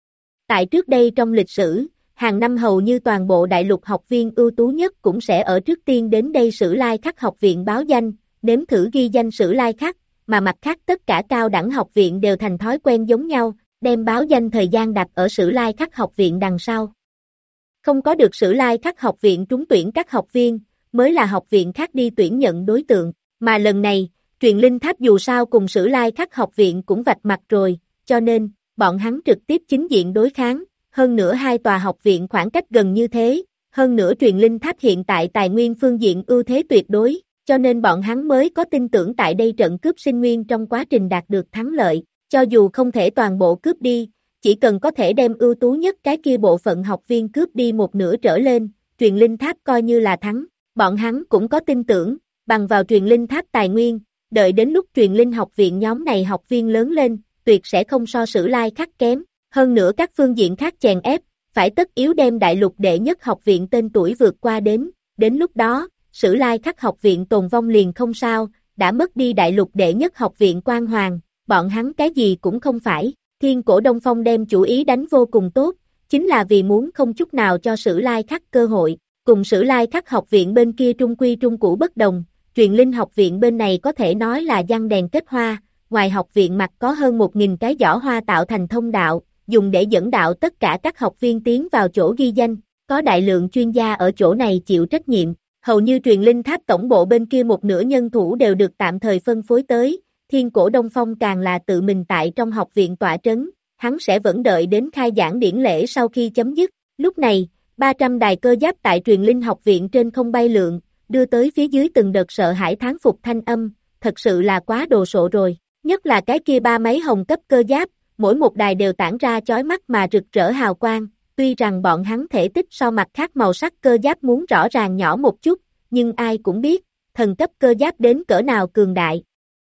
Tại trước đây trong lịch sử, hàng năm hầu như toàn bộ đại lục học viên ưu tú nhất cũng sẽ ở trước tiên đến đây Sử Lai Khắc học viện báo danh, nếm thử ghi danh Sử Lai Khắc, mà mặt khác tất cả cao đẳng học viện đều thành thói quen giống nhau, đem báo danh thời gian đặt ở Sử Lai Khắc học viện đằng sau. Không có được Sử Lai Khắc học viện trúng tuyển các học viên, mới là học viện khác đi tuyển nhận đối tượng, mà lần này, truyền linh tháp dù sao cùng Sử Lai Khắc học viện cũng vạch mặt rồi, cho nên, bọn hắn trực tiếp chính diện đối kháng, hơn nữa hai tòa học viện khoảng cách gần như thế, hơn nữa truyền linh tháp hiện tại tài nguyên phương diện ưu thế tuyệt đối, cho nên bọn hắn mới có tin tưởng tại đây trận cướp sinh nguyên trong quá trình đạt được thắng lợi, cho dù không thể toàn bộ cướp đi, chỉ cần có thể đem ưu tú nhất cái kia bộ phận học viên cướp đi một nửa trở lên, truyền linh tháp coi như là thắng, bọn hắn cũng có tin tưởng, bằng vào truyền linh tháp tài nguyên, đợi đến lúc truyền linh học viện nhóm này học viên lớn lên, tuyệt sẽ không so Sử Lai Khắc kém, hơn nữa các phương diện khác chèn ép, phải tất yếu đem đại lục đệ nhất học viện tên tuổi vượt qua đến lúc đó, Sử Lai Khắc học viện tồn vong liền không sao, đã mất đi đại lục đệ nhất học viện quan hoàng, bọn hắn cái gì cũng không phải, Thiên Cổ Đông Phong đem chủ ý đánh vô cùng tốt, chính là vì muốn không chút nào cho Sử Lai Khắc cơ hội, cùng Sử Lai Khắc học viện bên kia trung quy trung cũ bất đồng, truyền linh học viện bên này có thể nói là giăng đèn kết hoa, ngoài học viện mặt có hơn 1.000 cái giỏ hoa tạo thành thông đạo, dùng để dẫn đạo tất cả các học viên tiến vào chỗ ghi danh, có đại lượng chuyên gia ở chỗ này chịu trách nhiệm, hầu như truyền linh tháp tổng bộ bên kia một nửa nhân thủ đều được tạm thời phân phối tới, Thiên Cổ Đông Phong càng là tự mình tại trong học viện tọa trấn, hắn sẽ vẫn đợi đến khai giảng điển lễ sau khi chấm dứt, lúc này, 300 đài cơ giáp tại truyền linh học viện trên không bay lượn, đưa tới phía dưới từng đợt sợ hãi thán phục thanh âm, thật sự là quá đồ sộ rồi, nhất là cái kia 3 máy hồng cấp cơ giáp, mỗi một đài đều tản ra chói mắt mà rực rỡ hào quang, tuy rằng bọn hắn thể tích so mặt khác màu sắc cơ giáp muốn rõ ràng nhỏ một chút, nhưng ai cũng biết, thần cấp cơ giáp đến cỡ nào cường đại.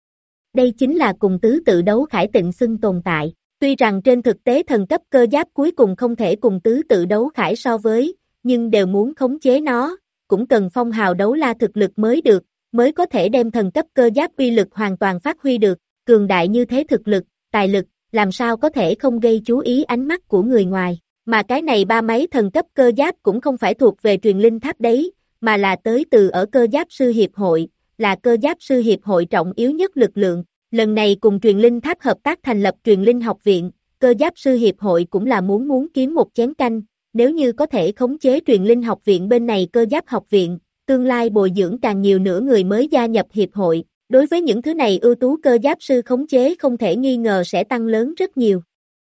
Đây chính là cùng tứ tự đấu khải tịnh xưng tồn tại, tuy rằng trên thực tế thần cấp cơ giáp cuối cùng không thể cùng tứ tự đấu khải so với, nhưng đều muốn khống chế nó, cũng cần phong hào đấu la thực lực mới được, mới có thể đem thần cấp cơ giáp uy lực hoàn toàn phát huy được, cường đại như thế thực lực, tài lực, làm sao có thể không gây chú ý ánh mắt của người ngoài, mà cái này 3 máy thần cấp cơ giáp cũng không phải thuộc về truyền linh tháp đấy, mà là tới từ ở cơ giáp sư hiệp hội, là cơ giáp sư hiệp hội trọng yếu nhất lực lượng, lần này cùng truyền linh tháp hợp tác thành lập truyền linh học viện, cơ giáp sư hiệp hội cũng là muốn kiếm một chén canh, nếu như có thể khống chế truyền linh học viện bên này cơ giáp học viện, tương lai bồi dưỡng càng nhiều nữa người mới gia nhập hiệp hội. Đối với những thứ này ưu tú cơ giáp sư khống chế không thể nghi ngờ sẽ tăng lớn rất nhiều.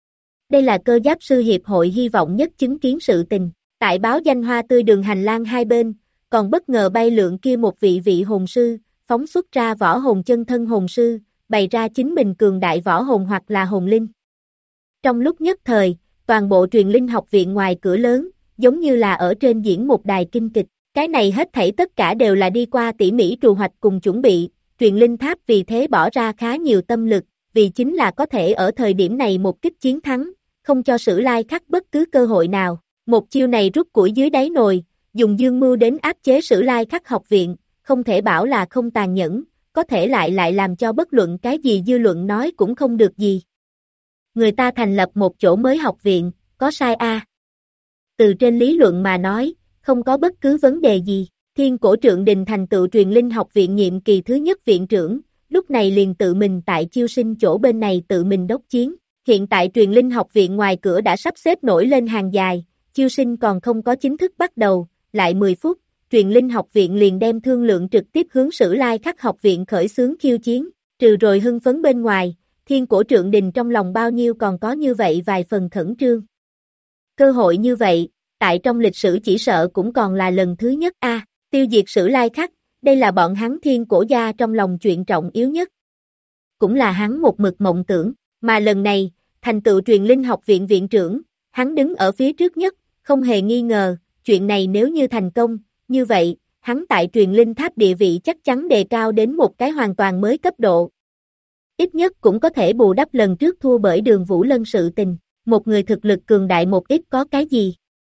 Đây là cơ giáp sư hiệp hội hy vọng nhất chứng kiến sự tình. Tại báo danh hoa tươi đường hành lang hai bên, còn bất ngờ bay lượn kia một vị hồn sư, phóng xuất ra võ hồn chân thân hồn sư, bày ra chính mình cường đại võ hồn hoặc là hồn linh. Trong lúc nhất thời, toàn bộ truyền linh học viện ngoài cửa lớn, giống như là ở trên diễn một đài kinh kịch. Cái này hết thảy tất cả đều là đi qua tỉ mỉ trù hoạch cùng chuẩn bị. Truyền linh tháp vì thế bỏ ra khá nhiều tâm lực, vì chính là có thể ở thời điểm này một kích chiến thắng, không cho Sử Lai Khắc bất cứ cơ hội nào. Một chiêu này rút củi dưới đáy nồi, dùng dương mưu đến áp chế Sử Lai Khắc học viện, không thể bảo là không tàn nhẫn, có thể lại làm cho bất luận cái gì dư luận nói cũng không được gì. Người ta thành lập một chỗ mới học viện, có sai a? Từ trên lý luận mà nói, không có bất cứ vấn đề gì. Thiên Cổ Trượng Đình thành tựu truyền linh học viện nhiệm kỳ thứ nhất viện trưởng, lúc này liền tự mình tại chiêu sinh chỗ bên này tự mình đốc chiến. Hiện tại truyền linh học viện ngoài cửa đã sắp xếp nổi lên hàng dài, chiêu sinh còn không có chính thức bắt đầu, lại 10 phút, truyền linh học viện liền đem thương lượng trực tiếp hướng Sử Lai Khắc học viện khởi xướng khiêu chiến, trừ rồi hưng phấn bên ngoài, Thiên Cổ Trượng Đình trong lòng bao nhiêu còn có như vậy vài phần khẩn trương. Cơ hội như vậy, tại trong lịch sử chỉ sợ cũng còn là lần thứ nhất a. Tiêu diệt Sử Lai Khắc, đây là bọn hắn Thiên Cổ gia trong lòng chuyện trọng yếu nhất. Cũng là hắn một mực mộng tưởng, mà lần này, thành tựu truyền linh học viện viện trưởng, hắn đứng ở phía trước nhất, không hề nghi ngờ, chuyện này nếu như thành công, như vậy, hắn tại truyền linh tháp địa vị chắc chắn đề cao đến một cái hoàn toàn mới cấp độ. Ít nhất cũng có thể bù đắp lần trước thua bởi Đường Vũ Lân sự tình, một người thực lực cường đại một ít có cái gì.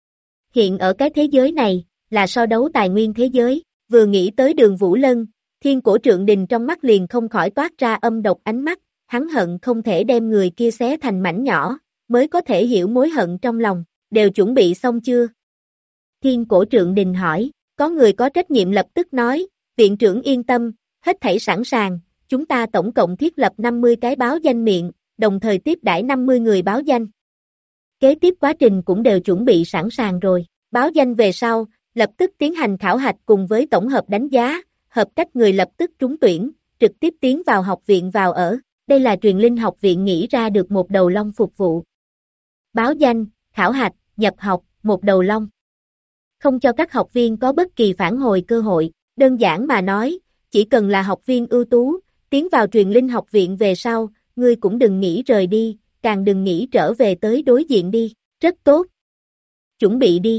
Hiện ở cái thế giới này, là so đấu tài nguyên thế giới, vừa nghĩ tới Đường Vũ Lân, Thiên Cổ Trượng Đình trong mắt liền không khỏi toát ra âm độc ánh mắt, hắn hận không thể đem người kia xé thành mảnh nhỏ, mới có thể hiểu mối hận trong lòng, đều chuẩn bị xong chưa? Thiên Cổ Trượng Đình hỏi, có người có trách nhiệm lập tức nói, viện trưởng yên tâm, hết thảy sẵn sàng, chúng ta tổng cộng thiết lập 50 cái báo danh miệng, đồng thời tiếp đãi 50 người báo danh. Kế tiếp quá trình cũng đều chuẩn bị sẵn sàng rồi, báo danh về sau, lập tức tiến hành khảo hạch cùng với tổng hợp đánh giá, hợp cách người lập tức trúng tuyển, trực tiếp tiến vào học viện vào ở, đây là truyền linh học viện nghĩ ra được một đầu long phục vụ. Báo danh, khảo hạch, nhập học, một đầu long. Không cho các học viên có bất kỳ phản hồi cơ hội, đơn giản mà nói, chỉ cần là học viên ưu tú, tiến vào truyền linh học viện về sau, ngươi cũng đừng nghĩ rời đi, càng đừng nghĩ trở về tới đối diện đi, rất tốt. Chuẩn bị đi.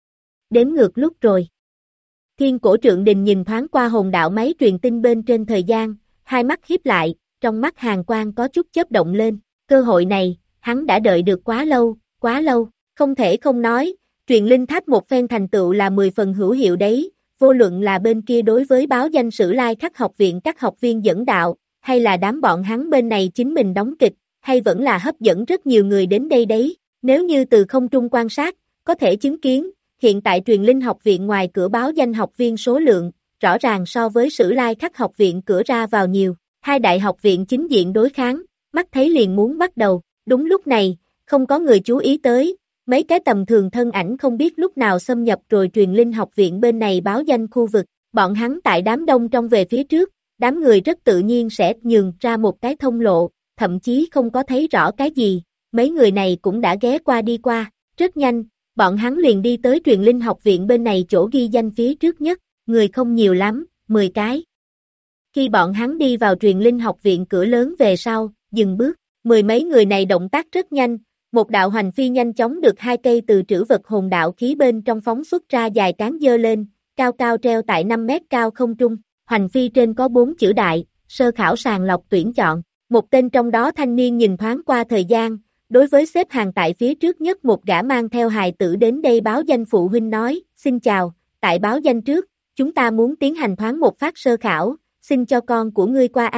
Đếm ngược lúc rồi. Thiên Cổ Trượng Đình nhìn thoáng qua hồn đạo máy truyền tin bên trên thời gian, hai mắt híp lại, trong mắt hàn quang có chút chớp động lên, cơ hội này, hắn đã đợi được quá lâu, không thể không nói, truyền linh tháp một phen thành tựu là 10 phần hữu hiệu đấy, vô luận là bên kia đối với báo danh Sử Lai Khắc học viện các học viên dẫn đạo, hay là đám bọn hắn bên này chính mình đóng kịch, hay vẫn là hấp dẫn rất nhiều người đến đây đấy, nếu như từ không trung quan sát, có thể chứng kiến, hiện tại truyền linh học viện ngoài cửa báo danh học viên số lượng, rõ ràng so với Sử Lai Khắc học viện cửa ra vào nhiều, hai đại học viện chính diện đối kháng, mắt thấy liền muốn bắt đầu, đúng lúc này, không có người chú ý tới, mấy cái tầm thường thân ảnh không biết lúc nào xâm nhập rồi truyền linh học viện bên này báo danh khu vực, bọn hắn tại đám đông trong về phía trước, đám người rất tự nhiên sẽ nhường ra một cái thông lộ, thậm chí không có thấy rõ cái gì, mấy người này cũng đã ghé qua đi qua, rất nhanh, bọn hắn liền đi tới truyền linh học viện bên này chỗ ghi danh phía trước nhất, người không nhiều lắm, 10 cái. Khi bọn hắn đi vào truyền linh học viện cửa lớn về sau, dừng bước, 10 mấy người này động tác rất nhanh, một đạo hoành phi nhanh chóng được 2 cây từ trữ vật hồn đạo khí bên trong phóng xuất ra dài cán dơ lên, cao cao treo tại 5 mét cao không trung, hoành phi trên có 4 chữ đại, sơ khảo sàng lọc tuyển chọn, một tên trong đó thanh niên nhìn thoáng qua thời gian, đối với xếp hàng tại phía trước nhất một gã mang theo hài tử đến đây báo danh phụ huynh nói, xin chào, tại báo danh trước, chúng ta muốn tiến hành thoáng một phát sơ khảo, xin cho con của ngươi qua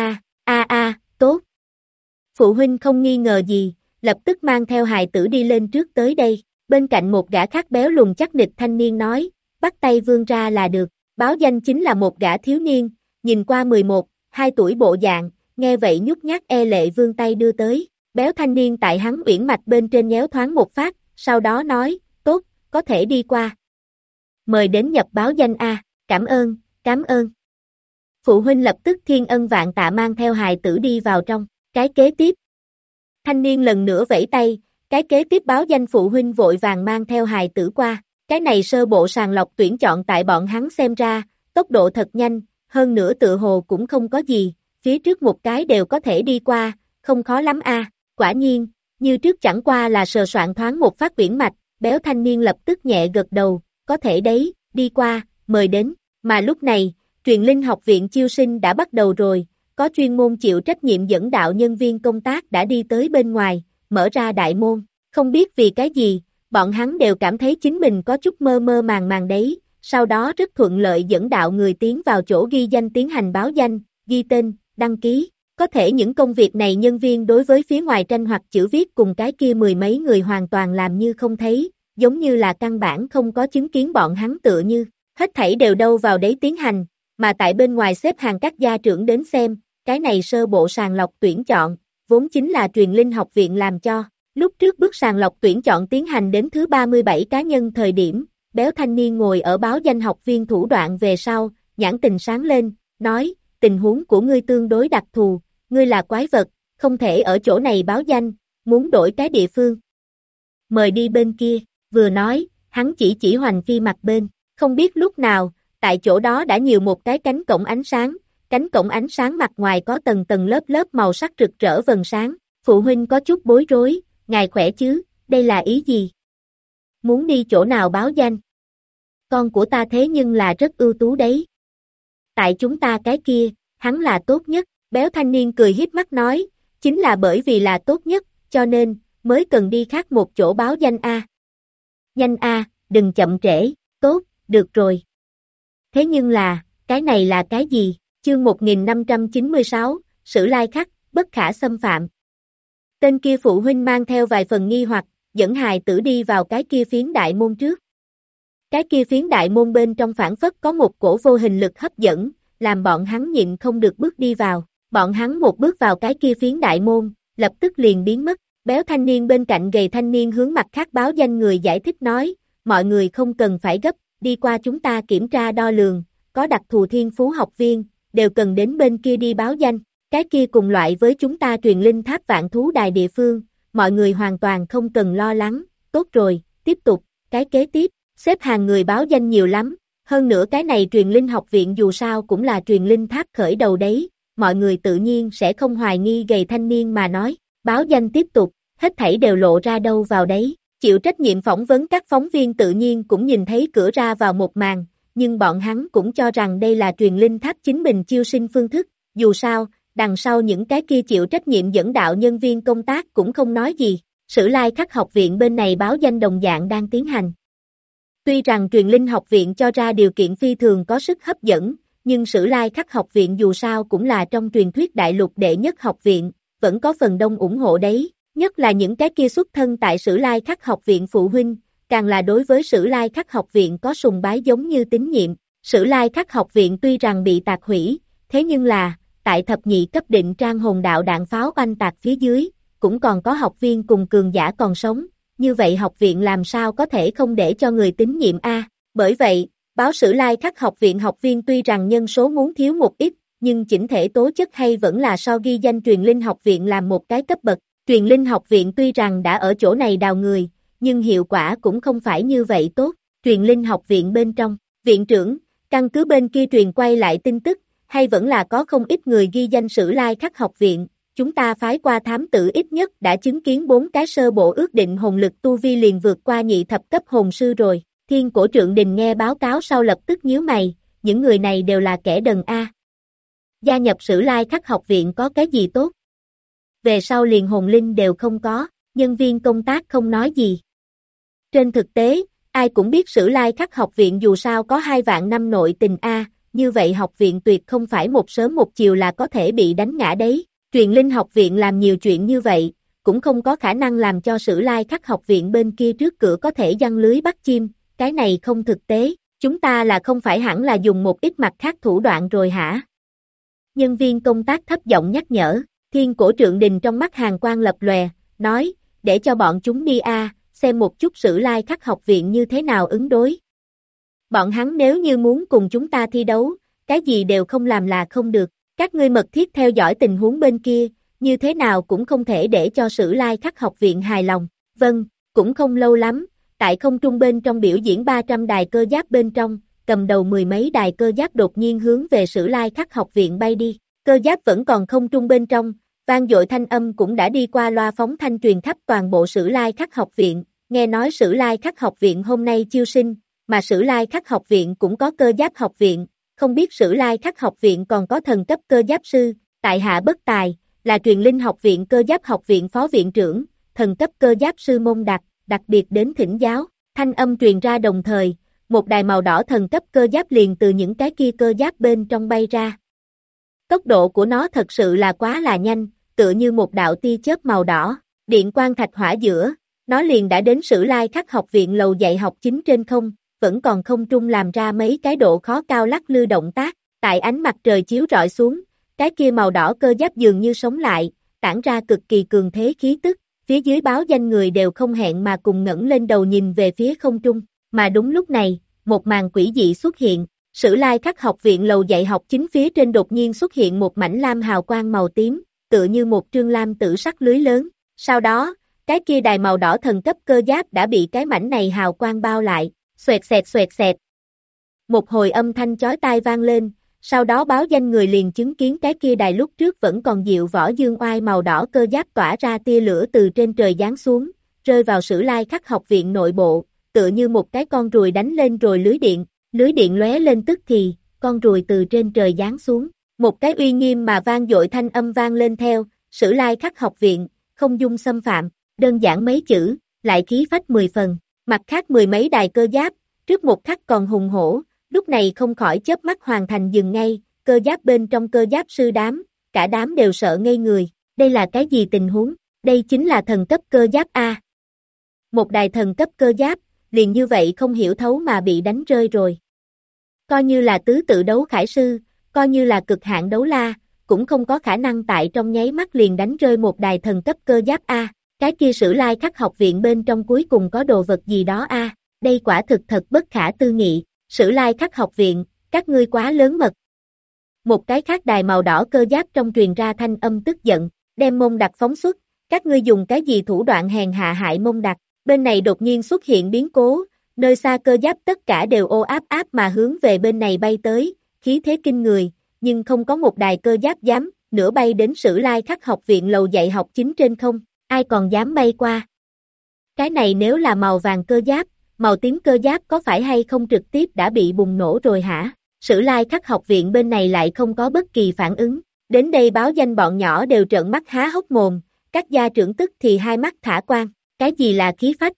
tốt. Phụ huynh không nghi ngờ gì, lập tức mang theo hài tử đi lên trước tới đây, bên cạnh một gã khác béo lùn chắc nịch thanh niên nói, bắt tay vươn ra là được, báo danh chính là một gã thiếu niên, nhìn qua 11, 2 tuổi bộ dạng, nghe vậy nhút nhát e lệ vươn tay đưa tới, béo thanh niên tại hắn uyển mạch bên trên nhéo thoáng một phát, sau đó nói, tốt, có thể đi qua. Mời đến nhập báo danh cảm ơn. Phụ huynh lập tức thiên ân vạn tạ mang theo hài tử đi vào trong, cái kế tiếp. Thanh niên lần nữa vẫy tay, cái kế tiếp báo danh phụ huynh vội vàng mang theo hài tử qua, cái này sơ bộ sàng lọc tuyển chọn tại bọn hắn xem ra, tốc độ thật nhanh, hơn nữa tự hồ cũng không có gì, phía trước một cái đều có thể đi qua, không khó lắm quả nhiên, như trước chẳng qua là sờ soạn thoáng một phát uyển mạch, béo thanh niên lập tức nhẹ gật đầu, có thể đấy, đi qua, mời đến, mà lúc này, truyền linh học viện chiêu sinh đã bắt đầu rồi, có chuyên môn chịu trách nhiệm dẫn đạo nhân viên công tác đã đi tới bên ngoài, mở ra đại môn, không biết vì cái gì, bọn hắn đều cảm thấy chính mình có chút mơ mơ màng màng đấy, sau đó rất thuận lợi dẫn đạo người tiến vào chỗ ghi danh tiến hành báo danh, ghi tên, đăng ký. Có thể những công việc này nhân viên đối với phía ngoài tranh hoặc chữ viết cùng cái kia mười mấy người hoàn toàn làm như không thấy, giống như là căn bản không có chứng kiến bọn hắn tựa như, hết thảy đều đâu vào đấy tiến hành, mà tại bên ngoài xếp hàng các gia trưởng đến xem, cái này sơ bộ sàng lọc tuyển chọn, vốn chính là truyền linh học viện làm cho. Lúc trước bước sàng lọc tuyển chọn tiến hành đến thứ 37 cá nhân thời điểm, béo thanh niên ngồi ở báo danh học viên thủ đoạn về sau, nhãn tình sáng lên, nói, tình huống của ngươi tương đối đặc thù, ngươi là quái vật, không thể ở chỗ này báo danh, muốn đổi cái địa phương. Mời đi bên kia, vừa nói, hắn chỉ Hoành Phi mặt bên, không biết lúc nào, tại chỗ đó đã nhiều một cái cánh cổng ánh sáng mặt ngoài có tầng tầng lớp lớp màu sắc rực rỡ vầng sáng, phụ huynh có chút bối rối, ngài khỏe chứ, đây là ý gì? Muốn đi chỗ nào báo danh? Con của ta thế nhưng là rất ưu tú đấy. Tại chúng ta cái kia, hắn là tốt nhất, béo thanh niên cười híp mắt nói, chính là bởi vì là tốt nhất, cho nên, mới cần đi khác một chỗ báo danh a. Nhanh a, đừng chậm trễ, tốt, được rồi. Thế nhưng là, cái này là cái gì? Chương 1596, Sử Lai Khắc, bất khả xâm phạm. Tên kia phụ huynh mang theo vài phần nghi hoặc, dẫn hài tử đi vào cái kia phiến đại môn trước. Cái kia phiến đại môn bên trong phảng phất có một cổ vô hình lực hấp dẫn, làm bọn hắn nhịn không được bước đi vào. Bọn hắn một bước vào cái kia phiến đại môn, lập tức liền biến mất. Béo thanh niên bên cạnh gầy thanh niên hướng mặt khác báo danh người giải thích nói, mọi người không cần phải gấp, đi qua chúng ta kiểm tra đo lường, có đặc thù thiên phú học viên, đều cần đến bên kia đi báo danh. Cái kia cùng loại với chúng ta truyền linh tháp vạn thú đài địa phương, mọi người hoàn toàn không cần lo lắng, tốt rồi, tiếp tục, cái kế tiếp, xếp hàng người báo danh nhiều lắm, hơn nữa cái này truyền linh học viện dù sao cũng là truyền linh tháp khởi đầu đấy, mọi người tự nhiên sẽ không hoài nghi gầy thanh niên mà nói, báo danh tiếp tục, hết thảy đều lộ ra đâu vào đấy, chịu trách nhiệm phỏng vấn các phóng viên tự nhiên cũng nhìn thấy cửa ra vào một màn, nhưng bọn hắn cũng cho rằng đây là truyền linh tháp chính mình chiêu sinh phương thức, dù sao, đằng sau những cái kia chịu trách nhiệm dẫn đạo nhân viên công tác cũng không nói gì, Sử Lai Khắc học viện bên này báo danh đồng dạng đang tiến hành. Tuy rằng truyền linh học viện cho ra điều kiện phi thường có sức hấp dẫn, nhưng Sử Lai Khắc học viện dù sao cũng là trong truyền thuyết đại lục đệ nhất học viện, vẫn có phần đông ủng hộ đấy, nhất là những cái kia xuất thân tại Sử Lai Khắc học viện phụ huynh, càng là đối với Sử Lai Khắc học viện có sùng bái giống như tín nhiệm. Sử Lai Khắc học viện tuy rằng bị tạc hủy, thế nhưng là, tại thập nhị cấp định trang hồn đạo đạn pháo oanh tạc phía dưới, cũng còn có học viên cùng cường giả còn sống, như vậy học viện làm sao có thể không để cho người tín nhiệm a? Bởi vậy, báo Sử Lai Khắc học viện học viên tuy rằng nhân số muốn thiếu một ít, nhưng chỉnh thể tố chất hay vẫn là so ghi danh truyền linh học viện làm một cái cấp bậc. Truyền linh học viện tuy rằng đã ở chỗ này đào người, nhưng hiệu quả cũng không phải như vậy tốt. Truyền linh học viện bên trong, viện trưởng, căn cứ bên kia truyền quay lại tin tức, hay vẫn là có không ít người ghi danh Sử Lai Khắc học viện, chúng ta phái qua thám tử ít nhất đã chứng kiến 4 cái sơ bộ ước định hồn lực tu vi liền vượt qua nhị thập cấp hồn sư rồi. Thiên Cổ Trượng Đình nghe báo cáo sau lập tức nhíu mày, những người này đều là kẻ đần a. Gia nhập Sử Lai Khắc học viện có cái gì tốt? Về sau liền hồn linh đều không có, nhân viên công tác không nói gì. Trên thực tế, ai cũng biết Sử Lai Khắc học viện dù sao có 2 vạn năm nội tình a, như vậy học viện tuyệt không phải một sớm một chiều là có thể bị đánh ngã đấy. Truyền linh học viện làm nhiều chuyện như vậy, cũng không có khả năng làm cho Sử Lai Khắc học viện bên kia trước cửa có thể giăng lưới bắt chim, cái này không thực tế, chúng ta là không phải hẳn là dùng một ít mặt khác thủ đoạn rồi hả? Nhân viên công tác thấp giọng nhắc nhở, Thiên Cổ Trượng Đình trong mắt hàn quang lập lòe, nói, để cho bọn chúng đi xem một chút Sử Lai Khắc học viện như thế nào ứng đối. Bọn hắn nếu như muốn cùng chúng ta thi đấu, cái gì đều không làm là không được, các ngươi mật thiết theo dõi tình huống bên kia, như thế nào cũng không thể để cho Sử Lai Khắc học viện hài lòng. Vâng, cũng không lâu lắm, tại không trung bên trong biểu diễn 300 đài cơ giáp bên trong, cầm đầu mười mấy đài cơ giáp đột nhiên hướng về Sử Lai Khắc học viện bay đi. Cơ giáp vẫn còn không trung bên trong, vang dội thanh âm cũng đã đi qua loa phóng thanh truyền khắp toàn bộ Sử Lai Khắc học viện, nghe nói Sử Lai Khắc học viện hôm nay chiêu sinh, mà Sử Lai Khắc học viện cũng có cơ giáp học viện, không biết Sử Lai Khắc học viện còn có thần cấp cơ giáp sư, tại hạ bất tài, là truyền linh học viện cơ giáp học viện phó viện trưởng, thần cấp cơ giáp sư Môn Đặc, đặc biệt đến thỉnh giáo, thanh âm truyền ra đồng thời, một đài màu đỏ thần cấp cơ giáp liền từ những cái kia cơ giáp bên trong bay ra. Tốc độ của nó thật sự là quá là nhanh, tựa như một đạo tia chớp màu đỏ, điện quang thạch hỏa giữa, nó liền đã đến Sử Lai Khắc học viện lầu dạy học chính trên không, vẫn còn không trung làm ra mấy cái độ khó cao lắc lư động tác, tại ánh mặt trời chiếu rọi xuống, cái kia màu đỏ cơ giáp dường như sống lại, tản ra cực kỳ cường thế khí tức, phía dưới báo danh người đều không hẹn mà cùng ngẩng lên đầu nhìn về phía không trung, mà đúng lúc này, một màn quỷ dị xuất hiện, Sử Lai Khắc học viện lầu dạy học chính phía trên đột nhiên xuất hiện một mảnh lam hào quang màu tím, tựa như một trương lam tử sắc lưới lớn, sau đó, cái kia đài màu đỏ thần cấp cơ giáp đã bị cái mảnh này hào quang bao lại, xoẹt xẹt. Một hồi âm thanh chói tai vang lên, sau đó báo danh người liền chứng kiến cái kia đài lúc trước vẫn còn dịu võ dương oai màu đỏ cơ giáp tỏa ra tia lửa từ trên trời giáng xuống, rơi vào Sử Lai Khắc học viện nội bộ, tựa như một cái con ruồi đánh lên rồi lưới điện lóe lên tức thì, con ruồi từ trên trời giáng xuống, một cái uy nghiêm mà vang dội thanh âm vang lên theo, Sử Lai Khắc học viện, không dung xâm phạm, đơn giản mấy chữ, lại khí phách 10 phần, mặt khác mười mấy đài cơ giáp, trước một khắc còn hùng hổ, lúc này không khỏi chớp mắt hoàn thành dừng ngay, cơ giáp bên trong cơ giáp sư đám, cả đám đều sợ ngây người, đây là cái gì tình huống, đây chính là thần cấp cơ giáp A. Một đài thần cấp cơ giáp, liền như vậy không hiểu thấu mà bị đánh rơi rồi. Coi như là tứ tự đấu khải sư, coi như là cực hạn đấu la, cũng không có khả năng tại trong nháy mắt liền đánh rơi một đài thần cấp cơ giáp A, cái kia Sử Lai Khắc học viện bên trong cuối cùng có đồ vật gì đó A, đây quả thực thật bất khả tư nghị, Sử Lai Khắc học viện, các ngươi quá lớn mật. Một cái khác đài màu đỏ cơ giáp trong truyền ra thanh âm tức giận, đem Mông Đặc phóng xuất, các ngươi dùng cái gì thủ đoạn hèn hạ hại Mông Đặc, bên này đột nhiên xuất hiện biến cố, nơi xa cơ giáp tất cả đều ô áp mà hướng về bên này bay tới, khí thế kinh người, nhưng không có một đài cơ giáp dám, nửa bay đến Sử Lai Khắc học viện lầu dạy học chính trên không, ai còn dám bay qua. Cái này nếu là màu vàng cơ giáp, màu tím cơ giáp có phải hay không trực tiếp đã bị bùng nổ rồi hả? Sử Lai Khắc học viện bên này lại không có bất kỳ phản ứng, đến đây báo danh bọn nhỏ đều trợn mắt há hốc mồm, các gia trưởng tức thì hai mắt thả quang, cái gì là khí phách?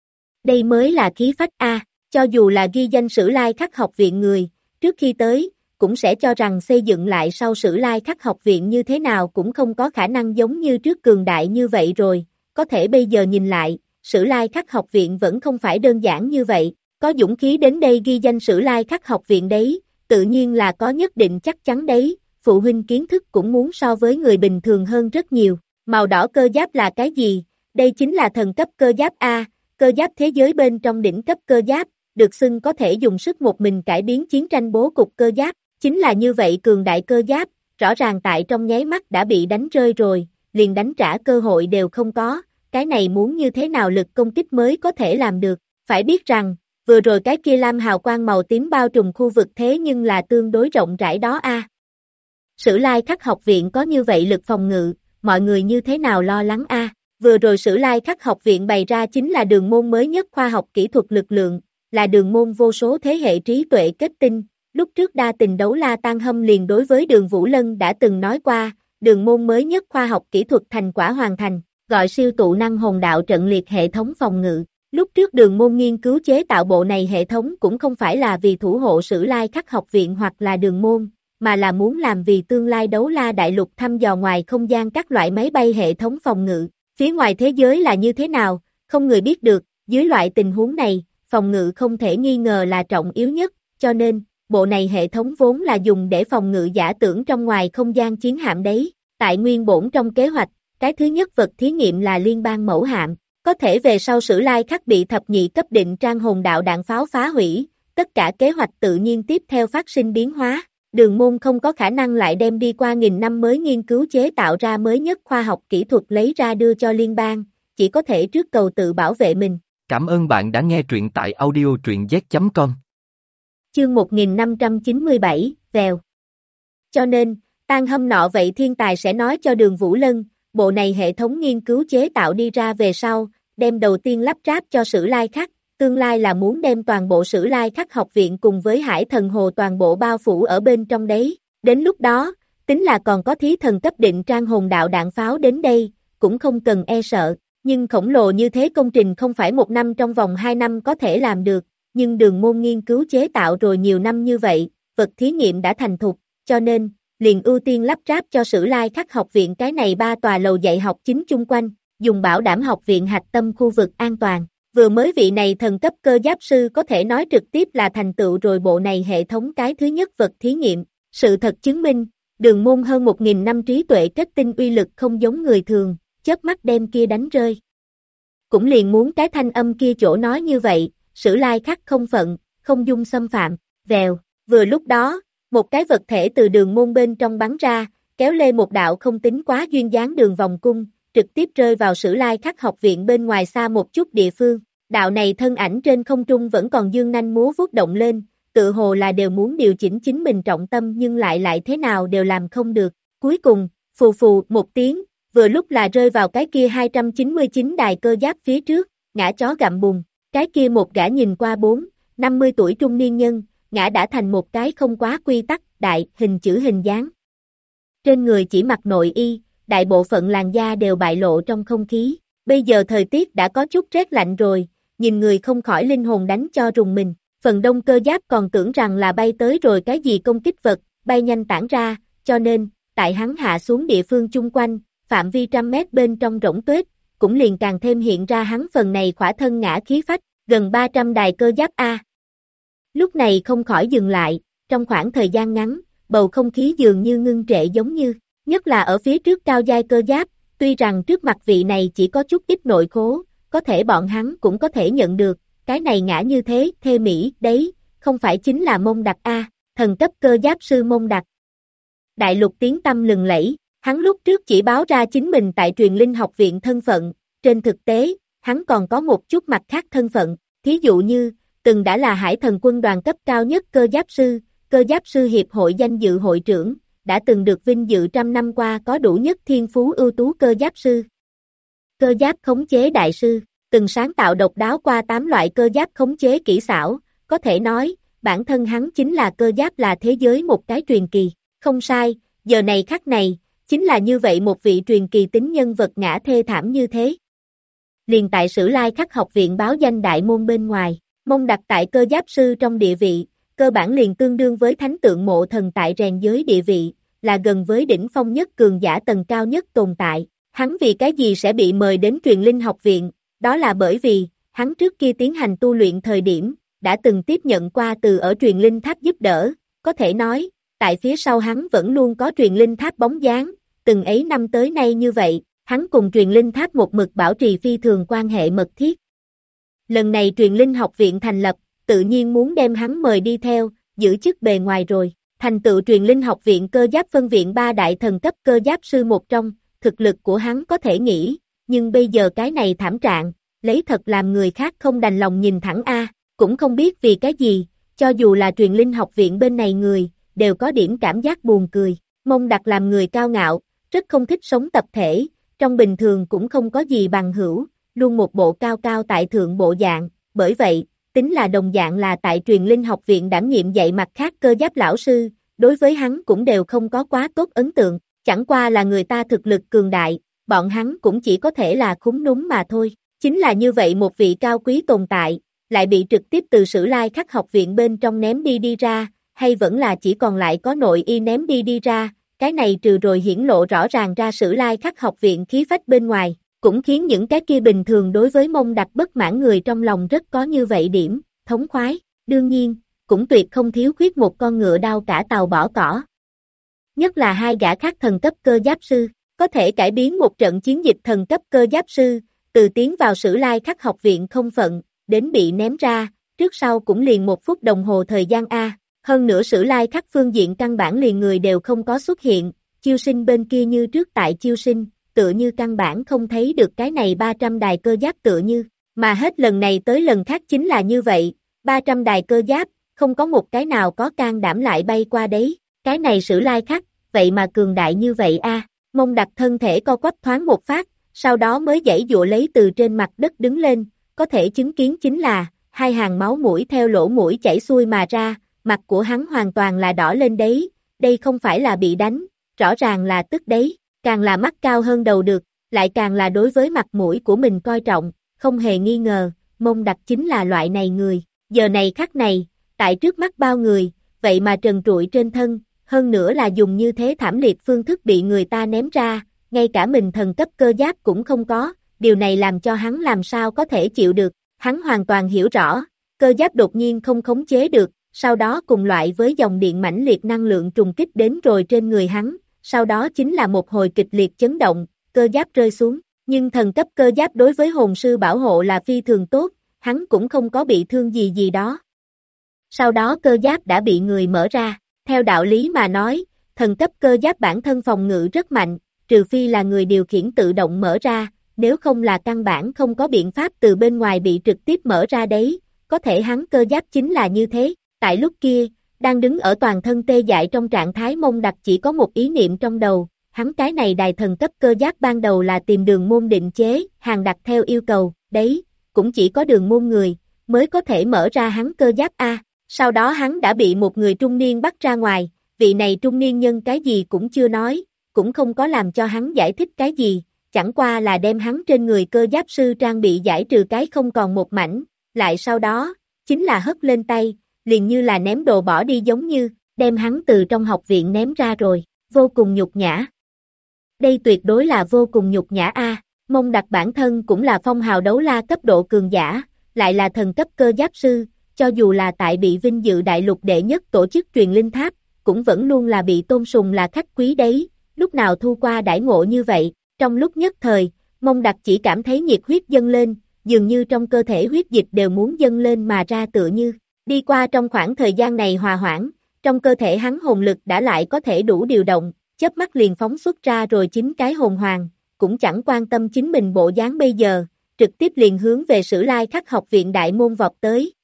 Đây mới là khí phách A, cho dù là ghi danh Sử Lai Khắc học viện người, trước khi tới, cũng sẽ cho rằng xây dựng lại sau Sử Lai Khắc học viện như thế nào cũng không có khả năng giống như trước cường đại như vậy rồi, có thể bây giờ nhìn lại, Sử Lai Khắc học viện vẫn không phải đơn giản như vậy, có dũng khí đến đây ghi danh Sử Lai Khắc học viện đấy, tự nhiên là có nhất định chắc chắn đấy, phụ huynh kiến thức cũng muốn so với người bình thường hơn rất nhiều, màu đỏ cơ giáp là cái gì? Đây chính là thần cấp cơ giáp A, cơ giáp thế giới bên trong đỉnh cấp cơ giáp, được xưng có thể dùng sức một mình cải biến chiến tranh bố cục cơ giáp, chính là như vậy cường đại cơ giáp, rõ ràng tại trong nháy mắt đã bị đánh rơi rồi, liền đánh trả cơ hội đều không có, cái này muốn như thế nào lực công kích mới có thể làm được, phải biết rằng, vừa rồi cái kia lam hào quang màu tím bao trùm khu vực thế nhưng là tương đối rộng rãi đó a. Sử Lai Khắc học viện có như vậy lực phòng ngự, mọi người như thế nào lo lắng a? Vừa rồi Sử Lai Khắc học viện bày ra chính là đường môn mới nhất khoa học kỹ thuật lực lượng, là đường môn vô số thế hệ trí tuệ kết tinh. Lúc trước đa tình đấu la Tan Hâm liền đối với Đường Vũ Lân đã từng nói qua, đường môn mới nhất khoa học kỹ thuật thành quả hoàn thành, gọi siêu tụ năng hồn đạo trận liệt hệ thống phòng ngự. Lúc trước đường môn nghiên cứu chế tạo bộ này hệ thống cũng không phải là vì thủ hộ Sử Lai Khắc học viện hoặc là đường môn, mà là muốn làm vì tương lai đấu la đại lục thăm dò ngoài không gian các loại máy bay hệ thống phòng ngự. Phía ngoài thế giới là như thế nào, không người biết được, dưới loại tình huống này, phòng ngự không thể nghi ngờ là trọng yếu nhất, cho nên, bộ này hệ thống vốn là dùng để phòng ngự giả tưởng trong ngoài không gian chiến hạm đấy, tại nguyên bổn trong kế hoạch, cái thứ nhất vật thí nghiệm là liên bang mẫu hạm, có thể về sau Sử Lai Khắc bị thập nhị cấp định trang hồn đạo đạn pháo phá hủy, tất cả kế hoạch tự nhiên tiếp theo phát sinh biến hóa, đường môn không có khả năng lại đem đi qua nghìn năm mới nghiên cứu chế tạo ra mới nhất khoa học kỹ thuật lấy ra đưa cho liên bang, chỉ có thể trước cầu tự bảo vệ mình.
Cảm ơn bạn đã nghe truyện tại audio truyện z.com.
Chương 1597, vèo. Cho nên, Tan Hâm nọ vậy thiên tài sẽ nói cho Đường Vũ Lân, bộ này hệ thống nghiên cứu chế tạo đi ra về sau, đem đầu tiên lắp ráp cho Sử Lai Khắc, tương lai là muốn đem toàn bộ Sử Lai Khắc học viện cùng với Hải Thần Hồ toàn bộ bao phủ ở bên trong đấy, đến lúc đó, tính là còn có thí thần cấp định trang hồn đạo đạn pháo đến đây, cũng không cần e sợ, nhưng khổng lồ như thế công trình không phải một năm trong vòng 2 năm có thể làm được, nhưng Đường Môn nghiên cứu chế tạo rồi nhiều năm như vậy, vật thí nghiệm đã thành thục, cho nên, liền ưu tiên lắp ráp cho Sử Lai Khắc học viện cái này 3 tòa lầu dạy học chính chung quanh, dùng bảo đảm học viện hạch tâm khu vực an toàn. Vừa mới vị này thần cấp cơ giáp sư có thể nói trực tiếp là thành tựu rồi bộ này hệ thống cái thứ nhất vật thí nghiệm. Sự thật chứng minh, Đường Môn hơn 1.000 năm trí tuệ kết tinh uy lực không giống người thường, chớp mắt đem kia đánh rơi. Cũng liền muốn cái thanh âm kia chỗ nói như vậy, Sử Lai Khắc không phận, không dung xâm phạm, vèo, vừa lúc đó, một cái vật thể từ Đường Môn bên trong bắn ra, kéo lê một đạo không tính quá duyên dáng đường vòng cung, trực tiếp rơi vào Sử Lai Khắc học viện bên ngoài xa một chút địa phương. Đạo này thân ảnh trên không trung vẫn còn dương nanh múa vuốt động lên, tự hồ là đều muốn điều chỉnh chính mình trọng tâm nhưng lại thế nào đều làm không được. Cuối cùng, phù phù một tiếng, vừa lúc là rơi vào cái kia 299 đài cơ giáp phía trước, ngã chó gặm bùn. Cái kia một gã nhìn qua 50 tuổi trung niên nhân, ngã đã thành một cái không quá quy tắc, đại, hình chữ hình dáng. Trên người chỉ mặc nội y, đại bộ phận làn da đều bại lộ trong không khí. Bây giờ thời tiết đã có chút rét lạnh rồi, nhìn người không khỏi linh hồn đánh cho rùng mình. Phần đông cơ giáp còn tưởng rằng là bay tới rồi cái gì công kích vật, bay nhanh tản ra, cho nên, tại hắn hạ xuống địa phương chung quanh, phạm vi trăm mét bên trong rỗng tuyết, cũng liền càng thêm hiện ra hắn phần này khỏa thân ngã khí phách, gần 300 đài cơ giáp A. Lúc này không khỏi dừng lại, trong khoảng thời gian ngắn, bầu không khí dường như ngưng trệ giống như, nhất là ở phía trước cao giai cơ giáp, tuy rằng trước mặt vị này chỉ có chút ít nội khố, có thể bọn hắn cũng có thể nhận được, cái này ngã như thế, thê mỹ, đấy, không phải chính là Mông Đặc A, thần cấp cơ giáp sư Mông Đặc. Đại lục tiếng tăm lừng lẫy, hắn lúc trước chỉ báo ra chính mình tại truyền linh học viện thân phận, trên thực tế, hắn còn có một chút mặt khác thân phận, thí dụ như, từng đã là Hải Thần quân đoàn cấp cao nhất cơ giáp sư hiệp hội danh dự hội trưởng, đã từng được vinh dự trăm năm qua có đủ nhất thiên phú ưu tú cơ giáp sư. Cơ giáp khống chế đại sư, từng sáng tạo độc đáo qua 8 loại cơ giáp khống chế kỹ xảo, có thể nói, bản thân hắn chính là cơ giáp là thế giới một cái truyền kỳ, không sai, giờ này khắc này, chính là như vậy một vị truyền kỳ tính nhân vật ngã thê thảm như thế. Liền tại Sử Lai Khắc học viện báo danh đại môn bên ngoài, Mông Đặc tại cơ giáp sư trong địa vị, cơ bản liền tương đương với thánh tượng mộ thần tại rèn giới địa vị, là gần với đỉnh phong nhất cường giả tầng cao nhất tồn tại. Hắn vì cái gì sẽ bị mời đến truyền linh học viện, đó là bởi vì, hắn trước kia tiến hành tu luyện thời điểm, đã từng tiếp nhận qua từ ở truyền linh tháp giúp đỡ, có thể nói, tại phía sau hắn vẫn luôn có truyền linh tháp bóng dáng, từng ấy năm tới nay như vậy, hắn cùng truyền linh tháp một mực bảo trì phi thường quan hệ mật thiết. Lần này truyền linh học viện thành lập, tự nhiên muốn đem hắn mời đi theo, giữ chức bề ngoài rồi, thành tựu truyền linh học viện cơ giáp phân viện 3 đại thần cấp cơ giáp sư một trong, thực lực của hắn có thể nghĩ, nhưng bây giờ cái này thảm trạng, lấy thật làm người khác không đành lòng nhìn thẳng A, cũng không biết vì cái gì, cho dù là truyền linh học viện bên này người, đều có điểm cảm giác buồn cười. Mông Đặc làm người cao ngạo, rất không thích sống tập thể, trong bình thường cũng không có gì bằng hữu, luôn một bộ cao cao tại thượng bộ dạng, bởi vậy, tính là đồng dạng là tại truyền linh học viện đảm nhiệm dạy mặt khác cơ giáp lão sư, đối với hắn cũng đều không có quá tốt ấn tượng, chẳng qua là người ta thực lực cường đại, bọn hắn cũng chỉ có thể là khúm núm mà thôi, chính là như vậy một vị cao quý tồn tại, lại bị trực tiếp từ Sử Lai Khắc học viện bên trong ném đi ra, hay vẫn là chỉ còn lại có nội y ném đi ra, cái này trừ rồi hiển lộ rõ ràng ra Sử Lai Khắc học viện khí phách bên ngoài, cũng khiến những cái kia bình thường đối với Mông Đặc bất mãn người trong lòng rất có như vậy điểm, thống khoái, đương nhiên, cũng tuyệt không thiếu khuyết một con ngựa đao cả tàu bỏ cỏ. Nhất là 2 gã khác thần cấp cơ giáp sư, có thể cải biến một trận chiến dịch thần cấp cơ giáp sư, từ tiến vào Sử Lai Khắc học viện không phận, đến bị ném ra, trước sau cũng liền 1 phút đồng hồ thời gian A, hơn nữa Sử Lai Khắc phương diện căn bản liền người đều không có xuất hiện, chiêu sinh bên kia như trước tại chiêu sinh, tựa như căn bản không thấy được cái này 300 đài cơ giáp tựa như, mà hết lần này tới lần khác chính là như vậy, 300 đài cơ giáp, không có một cái nào có can đảm lại bay qua đấy, cái này Sử Lai Khắc, vậy mà cường đại như vậy a. Mông Đặc thân thể co quắp thoáng một phát, sau đó mới giãy giụa lấy từ trên mặt đất đứng lên, có thể chứng kiến chính là, 2 hàng máu mũi theo lỗ mũi chảy xuôi mà ra, mặt của hắn hoàn toàn là đỏ lên đấy, đây không phải là bị đánh, rõ ràng là tức đấy, càng là mắt cao hơn đầu được, lại càng là đối với mặt mũi của mình coi trọng, không hề nghi ngờ, Mông Đặc chính là loại này người, giờ này khắc này, tại trước mắt bao người, vậy mà trần trụi trên thân, hơn nữa là dùng như thế thảm liệt phương thức bị người ta ném ra, ngay cả mình thần cấp cơ giáp cũng không có, điều này làm cho hắn làm sao có thể chịu được, hắn hoàn toàn hiểu rõ, cơ giáp đột nhiên không khống chế được, sau đó cùng loại với dòng điện mãnh liệt năng lượng trùng kích đến rồi trên người hắn, sau đó chính là một hồi kịch liệt chấn động, cơ giáp rơi xuống, nhưng thần cấp cơ giáp đối với hồn sư bảo hộ là phi thường tốt, hắn cũng không có bị thương gì gì đó. Sau đó cơ giáp đã bị người mở ra, theo đạo lý mà nói, thần cấp cơ giáp bản thân phòng ngự rất mạnh, trừ phi là người điều khiển tự động mở ra, nếu không là căn bản không có biện pháp từ bên ngoài bị trực tiếp mở ra đấy, có thể hắn cơ giáp chính là như thế, tại lúc kia, đang đứng ở toàn thân tê dại trong trạng thái Mông Đặc chỉ có một ý niệm trong đầu, hắn cái này đài thần cấp cơ giáp ban đầu là tìm đường môn định chế, hàng đặt theo yêu cầu, đấy, cũng chỉ có đường môn người, mới có thể mở ra hắn cơ giáp A, sau đó hắn đã bị một người trung niên bắt ra ngoài, vị này trung niên nhân cái gì cũng chưa nói, cũng không có làm cho hắn giải thích cái gì, chẳng qua là đem hắn trên người cơ giáp sư trang bị giải trừ cái không còn một mảnh, lại sau đó, chính là hất lên tay, liền như là ném đồ bỏ đi giống như, đem hắn từ trong học viện ném ra rồi, vô cùng nhục nhã. Đây tuyệt đối là vô cùng nhục nhã a. Mông Đặc bản thân cũng là phong hào đấu la cấp độ cường giả, lại là thần cấp cơ giáp sư, cho dù là tại bị vinh dự đại lục đệ nhất tổ chức truyền linh tháp, cũng vẫn luôn là bị tôn sùng là khách quý đấy, lúc nào thu qua đãi ngộ như vậy, trong lúc nhất thời, Mông Đặc chỉ cảm thấy nhiệt huyết dâng lên, dường như trong cơ thể huyết dịch đều muốn dâng lên mà ra tựa như, đi qua trong khoảng thời gian này hòa hoãn, trong cơ thể hắn hồn lực đã lại có thể đủ điều động, chớp mắt liền phóng xuất ra rồi 9 cái hồn hoàng, cũng chẳng quan tâm chính mình bộ dáng bây giờ, trực tiếp liền hướng về Sử Lai Khắc học viện đại môn vọt tới,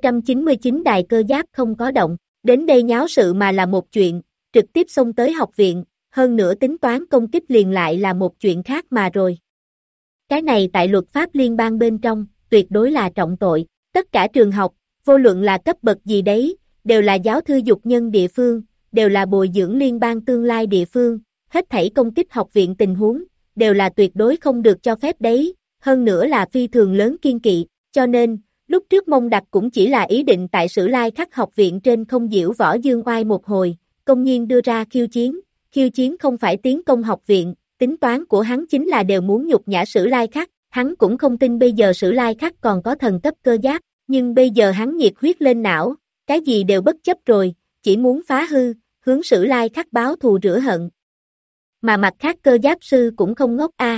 299 đài cơ giáp không có động, đến đây nháo sự mà là một chuyện, trực tiếp xông tới học viện, hơn nữa tính toán công kích liền lại là một chuyện khác mà rồi. Cái này tại luật pháp liên bang bên trong, tuyệt đối là trọng tội, tất cả trường học, vô luận là cấp bậc gì đấy, đều là giáo thư dục nhân địa phương, đều là bồi dưỡng liên bang tương lai địa phương, hết thảy công kích học viện tình huống, đều là tuyệt đối không được cho phép đấy, hơn nữa là phi thường lớn kiên kỵ, cho nên, lúc trước Mông Đặc cũng chỉ là ý định tại Sử Lai Khắc học viện trên không diễu võ dương oai một hồi, công nhiên đưa ra khiêu chiến không phải tiến công học viện, tính toán của hắn chính là đều muốn nhục nhã Sử Lai Khắc, hắn cũng không tin bây giờ Sử Lai Khắc còn có thần cấp cơ giáp, nhưng bây giờ hắn nhiệt huyết lên não, cái gì đều bất chấp rồi, chỉ muốn phá hư, hướng Sử Lai Khắc báo thù rửa hận. Mà mặt khác cơ giáp sư cũng không ngốc a.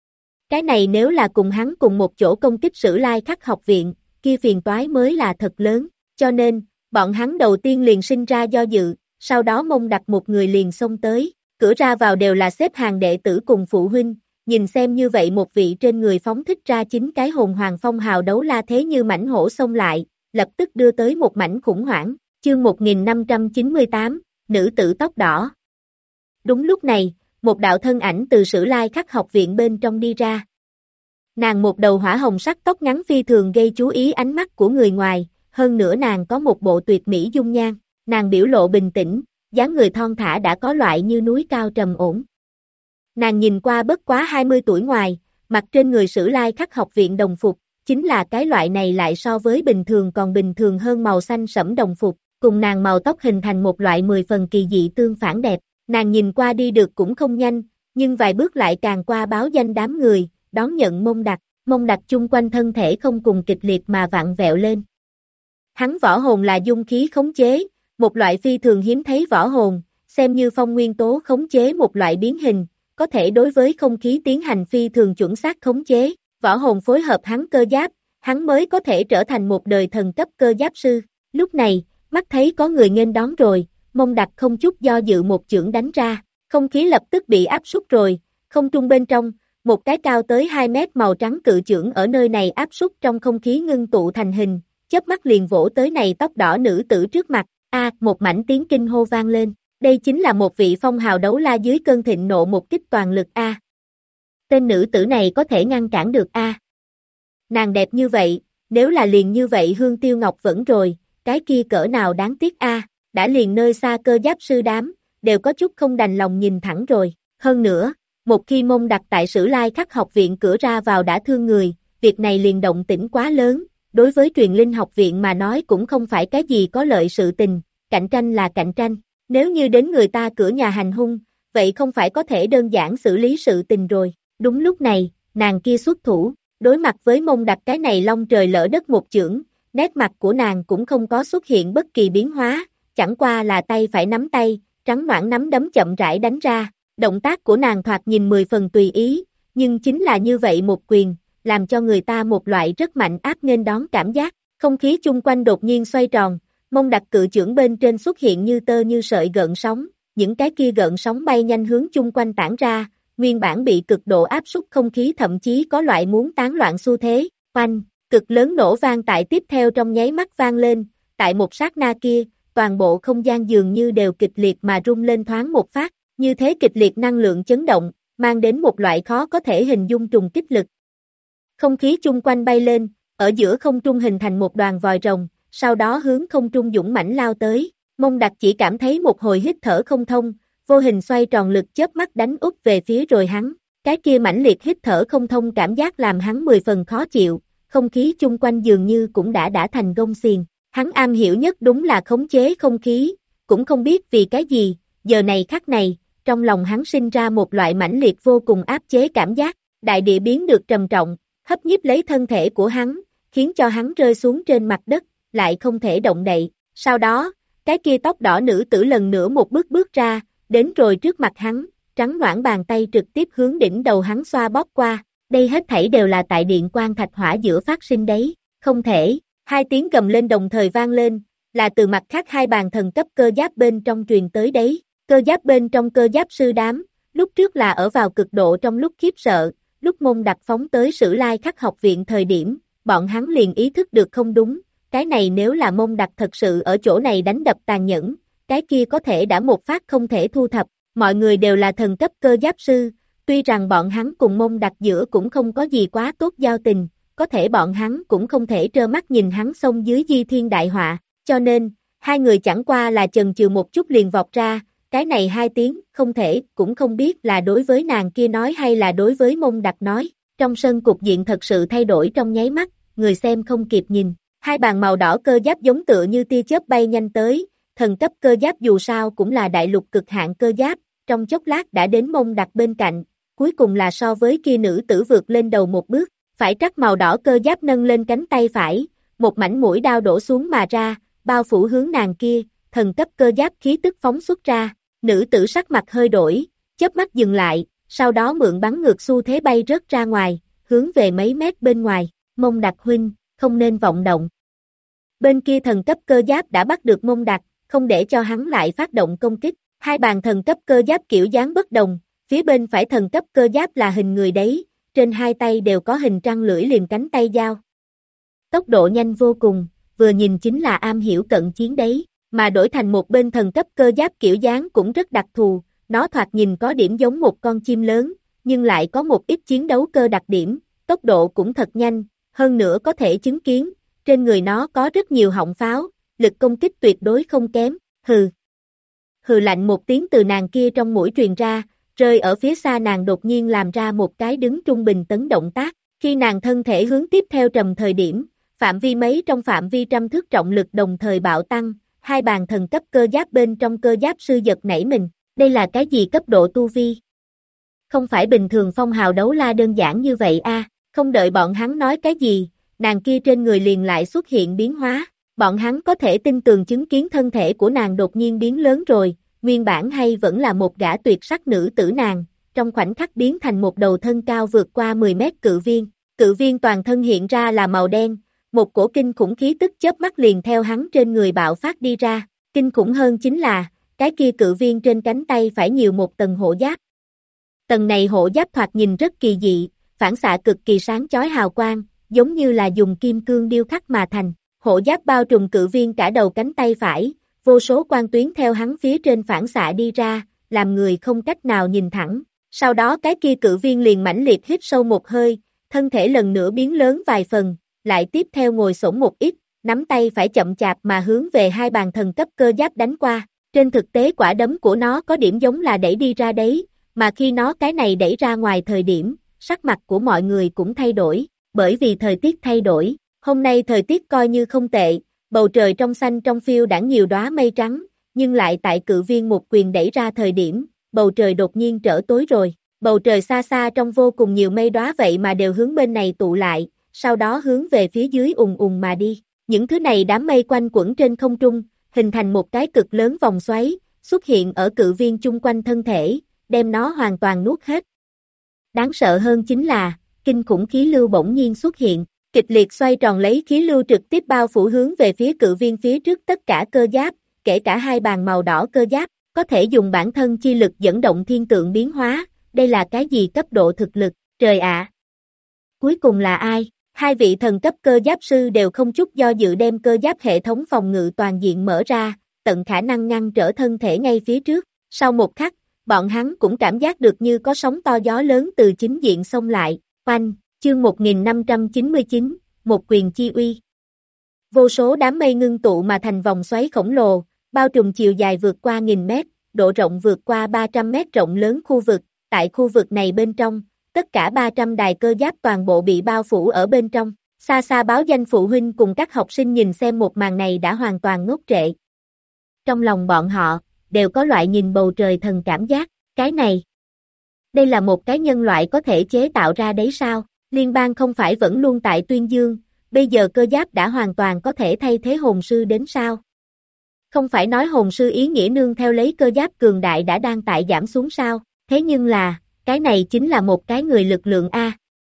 Cái này nếu là cùng hắn cùng một chỗ công kích Sử Lai Khắc học viện, kia phiền toái mới là thật lớn, cho nên, bọn hắn đầu tiên liền sinh ra do dự, sau đó Mông Đặc một người liền xông tới, cửa ra vào đều là xếp hàng đệ tử cùng phụ huynh, nhìn xem như vậy một vị trên người phóng thích ra 9 cái hồn hoàng phong hào đấu la thế như mãnh hổ xông lại, lập tức đưa tới một mảnh khủng hoảng, chương 1598, nữ tử tóc đỏ. Đúng lúc này, một đạo thân ảnh từ Sử Lai Khắc học viện bên trong đi ra. Nàng một đầu hỏa hồng sắc tóc ngắn phi thường gây chú ý ánh mắt của người ngoài, hơn nữa nàng có một bộ tuyệt mỹ dung nhan, nàng biểu lộ bình tĩnh, dáng người thon thả đã có loại như núi cao trầm ổn. Nàng nhìn qua bất quá 20 tuổi ngoài, mặc trên người Sử Lai Khắc học viện đồng phục, chính là cái loại này lại so với bình thường còn bình thường hơn màu xanh sẫm đồng phục, cùng nàng màu tóc hình thành một loại 10 phần kỳ dị tương phản đẹp, nàng nhìn qua đi được cũng không nhanh, nhưng vài bước lại càng qua báo danh đám người, đón nhận Mông Đặc chung quanh thân thể không cùng kịch liệt mà vặn vẹo lên. Hắn võ hồn là dung khí khống chế, một loại phi thường hiếm thấy võ hồn, xem như phong nguyên tố khống chế một loại biến hình, có thể đối với không khí tiến hành phi thường chuẩn xác khống chế, võ hồn phối hợp hắn cơ giáp, hắn mới có thể trở thành một đời thần cấp cơ giáp sư. Lúc này, mắt thấy có người nghênh đón rồi, Mông Đặc không chút do dự một chưởng đánh ra, không khí lập tức bị áp suất rồi, không trung bên trong, một cái cao tới 2 mét màu trắng cự chưởng ở nơi này áp suất trong không khí ngưng tụ thành hình, chớp mắt liền vỗ tới này tóc đỏ nữ tử trước mặt, một mảnh tiếng kinh hô vang lên, đây chính là một vị phong hào đấu la dưới cơn thịnh nộ một kích toàn lực Tên nữ tử này có thể ngăn cản được Nàng đẹp như vậy, nếu là liền như vậy Hương Tiêu Ngọc vẫn rồi, cái kia cỡ nào đáng tiếc đã liền nơi xa cơ giáp sư đám, đều có chút không đành lòng nhìn thẳng rồi, hơn nữa, một khi Mông Đặc tại Sử Lai Khắc học viện cửa ra vào đã thương người, việc này liền động tĩnh quá lớn, đối với truyền linh học viện mà nói cũng không phải cái gì có lợi sự tình, cạnh tranh là cạnh tranh, nếu như đến người ta cửa nhà hành hung, vậy không phải có thể đơn giản xử lý sự tình rồi, đúng lúc này, nàng kia xuất thủ, đối mặt với Mông Đặc cái này long trời lỡ đất một chưởng, nét mặt của nàng cũng không có xuất hiện bất kỳ biến hóa, chẳng qua là tay phải nắm tay, trắng nõn nắm đấm chậm rãi đánh ra, động tác của nàng thoạt nhìn 10 phần tùy ý, nhưng chính là như vậy một quyền, làm cho người ta một loại rất mạnh áp nghênh đón cảm giác, không khí chung quanh đột nhiên xoay tròn, Mông Đặc cự chưởng bên trên xuất hiện như tơ như sợi gợn sóng, những cái kia gợn sóng bay nhanh hướng chung quanh tản ra, nguyên bản bị cực độ áp suất không khí thậm chí có loại muốn tán loạn xu thế, oanh, cực lớn nổ vang tại tiếp theo trong nháy mắt vang lên, tại một sát na kia, toàn bộ không gian dường như đều kịch liệt mà rung lên thoáng một phát, như thế kịch liệt năng lượng chấn động, mang đến một loại khó có thể hình dung trùng kích lực. Không khí chung quanh bay lên, ở giữa không trung hình thành một đoàn vòi rồng, sau đó hướng không trung dũng mãnh lao tới, Mông Đặc chỉ cảm thấy một hồi hít thở không thông, vô hình xoay tròn lực chớp mắt đánh úp về phía rồi hắn, cái kia mãnh liệt hít thở không thông cảm giác làm hắn 10 phần khó chịu, không khí chung quanh dường như cũng đã thành gông xiềng, hắn am hiểu nhất đúng là khống chế không khí, cũng không biết vì cái gì, giờ này khắc này, trong lòng hắn sinh ra một loại mãnh liệt vô cùng áp chế cảm giác, đại địa biến được trầm trọng, hấp nhiếp lấy thân thể của hắn, khiến cho hắn rơi xuống trên mặt đất, lại không thể động đậy, sau đó, cái kia tóc đỏ nữ tử lần nữa một bước bước ra, đến rồi trước mặt hắn, trắng nõn bàn tay trực tiếp hướng đỉnh đầu hắn xoa bóp qua, đây hết thảy đều là tại điện quang thạch hỏa giữa phát sinh đấy, không thể, hai tiếng gầm lên đồng thời vang lên, là từ mặt khác hai bàn thần cấp cơ giáp bên trong truyền tới đấy, cơ giáp bên trong cơ giáp sư đám, lúc trước là ở vào cực độ trong lúc khiếp sợ, lúc Mông Đặc phóng tới Sử Lai Khắc học viện thời điểm, bọn hắn liền ý thức được không đúng, cái này nếu là Mông Đặc thật sự ở chỗ này đánh đập tàn nhẫn, cái kia có thể đã một phát không thể thu thập, mọi người đều là thần cấp cơ giáp sư, tuy rằng bọn hắn cùng Mông Đặc giữa cũng không có gì quá tốt giao tình, có thể bọn hắn cũng không thể trơ mắt nhìn hắn xông dưới di thiên đại họa, cho nên, hai người chẳng qua là chần chừ một chút liền vọt ra, cái này hai tiếng, không thể, cũng không biết là đối với nàng kia nói hay là đối với Mông Đặc nói, trong sân cục diện thật sự thay đổi trong nháy mắt, người xem không kịp nhìn, hai bàn màu đỏ cơ giáp giống tựa như tia chớp bay nhanh tới, thần cấp cơ giáp dù sao cũng là đại lục cực hạn cơ giáp, trong chốc lát đã đến Mông Đặc bên cạnh, cuối cùng là so với kia nữ tử vượt lên đầu một bước, phải trắc màu đỏ cơ giáp nâng lên cánh tay phải, một mảnh mũi đao đổ xuống mà ra, bao phủ hướng nàng kia, thần cấp cơ giáp khí tức phóng xuất ra, nữ tử sắc mặt hơi đổi, chớp mắt dừng lại, sau đó mượn bắn ngược xu thế bay rớt ra ngoài, hướng về mấy mét bên ngoài, Mông Đặc huynh, không nên vọng động. Bên kia thần cấp cơ giáp đã bắt được Mông Đặc, không để cho hắn lại phát động công kích, hai bàn thần cấp cơ giáp kiểu dáng bất đồng, phía bên phải thần cấp cơ giáp là hình người đấy, trên hai tay đều có hình trăng lưỡi liềm cánh tay dao. Tốc độ nhanh vô cùng, vừa nhìn chính là am hiểu cận chiến đấy, mà đổi thành một bên thần cấp cơ giáp kiểu dáng cũng rất đặc thù, nó thoạt nhìn có điểm giống một con chim lớn, nhưng lại có một ít chiến đấu cơ đặc điểm, tốc độ cũng thật nhanh, hơn nữa có thể chứng kiến, trên người nó có rất nhiều họng pháo, lực công kích tuyệt đối không kém, hừ. Hừ lạnh một tiếng từ nàng kia trong mũi truyền ra, rơi ở phía xa nàng đột nhiên làm ra một cái đứng trung bình tấn động tác, khi nàng thân thể hướng tiếp theo trầm thời điểm, phạm vi mấy trong phạm vi trăm thước trọng lực đồng thời bạo tăng, hai bàn thần cấp cơ giáp bên trong cơ giáp sư giật nảy mình, đây là cái gì cấp độ tu vi? Không phải bình thường phong hào đấu la đơn giản như vậy a, không đợi bọn hắn nói cái gì, nàng kia trên người liền lại xuất hiện biến hóa, bọn hắn có thể tin tường chứng kiến thân thể của nàng đột nhiên biến lớn rồi, nguyên bản hay vẫn là một gã tuyệt sắc nữ tử nàng, trong khoảnh khắc biến thành một đầu thân cao vượt qua 10 mét cự viên toàn thân hiện ra là màu đen, một cổ kinh khủng khí tức chớp mắt liền theo hắn trên người bạo phát đi ra, kinh khủng hơn chính là, cái kia cự viên trên cánh tay phải nhiều một tầng hộ giáp. Tầng này hộ giáp thoạt nhìn rất kỳ dị, phản xạ cực kỳ sáng chói hào quang, giống như là dùng kim cương điêu khắc mà thành, hộ giáp bao trùm cự viên cả đầu cánh tay phải, vô số quang tuyến theo hắn phía trên phản xạ đi ra, làm người không cách nào nhìn thẳng, sau đó cái kia cự viên liền mãnh liệt hít sâu một hơi, thân thể lần nữa biến lớn vài phần, lại tiếp theo ngồi xổm một ít, nắm tay phải chậm chạp mà hướng về hai bàn thần cấp cơ giáp đánh qua, trên thực tế quả đấm của nó có điểm giống là đẩy đi ra đấy, mà khi nó cái này đẩy ra ngoài thời điểm, sắc mặt của mọi người cũng thay đổi, bởi vì thời tiết thay đổi, Hôm nay thời tiết coi như không tệ, bầu trời trong xanh trong phiêu đãng nhiều đóa mây trắng, nhưng lại tại cự viên một quyền đẩy ra thời điểm, bầu trời đột nhiên trở tối rồi. Bầu trời xa xa trong vô cùng nhiều mây đóa vậy mà đều hướng bên này tụ lại, sau đó hướng về phía dưới ùn ùn mà đi. Những thứ này đám mây quanh quẩn trên không trung, hình thành một cái cực lớn vòng xoáy, xuất hiện ở cự viên chung quanh thân thể, đem nó hoàn toàn nuốt hết. Đáng sợ hơn chính là, kinh khủng khí lưu bỗng nhiên xuất hiện, kịch liệt xoay tròn lấy khí lưu trực tiếp bao phủ hướng về phía cự viên phía trước tất cả cơ giáp, kể cả hai bàn màu đỏ cơ giáp, có thể dùng bản thân chi lực dẫn động thiên tượng biến hóa, đây là cái gì cấp độ thực lực, trời ạ! Cuối cùng là ai? Hai vị thần cấp cơ giáp sư đều không chút do dự đem cơ giáp hệ thống phòng ngự toàn diện mở ra, tận khả năng ngăn trở thân thể ngay phía trước, sau một khắc, bọn hắn cũng cảm giác được như có sóng to gió lớn từ chính diện xông lại, oanh, chương 1599, một quyền chi uy. Vô số đám mây ngưng tụ mà thành vòng xoáy khổng lồ, bao trùm chiều dài vượt qua 1000 mét, độ rộng vượt qua 300 mét rộng lớn khu vực, tại khu vực này bên trong, tất cả 300 đài cơ giáp toàn bộ bị bao phủ ở bên trong, xa xa báo danh phụ huynh cùng các học sinh nhìn xem một màn này đã hoàn toàn ngốc trệ. Trong lòng bọn họ, đều có loại nhìn bầu trời thần cảm giác, cái này. Đây là một cái nhân loại có thể chế tạo ra đấy sao, liên bang không phải vẫn luôn tại tuyên dương, bây giờ cơ giáp đã hoàn toàn có thể thay thế hồn sư đến sao. Không phải nói hồn sư ý nghĩa nương theo lấy cơ giáp cường đại đã đang tại giảm xuống sao, thế nhưng là, cái này chính là một cái người lực lượng A.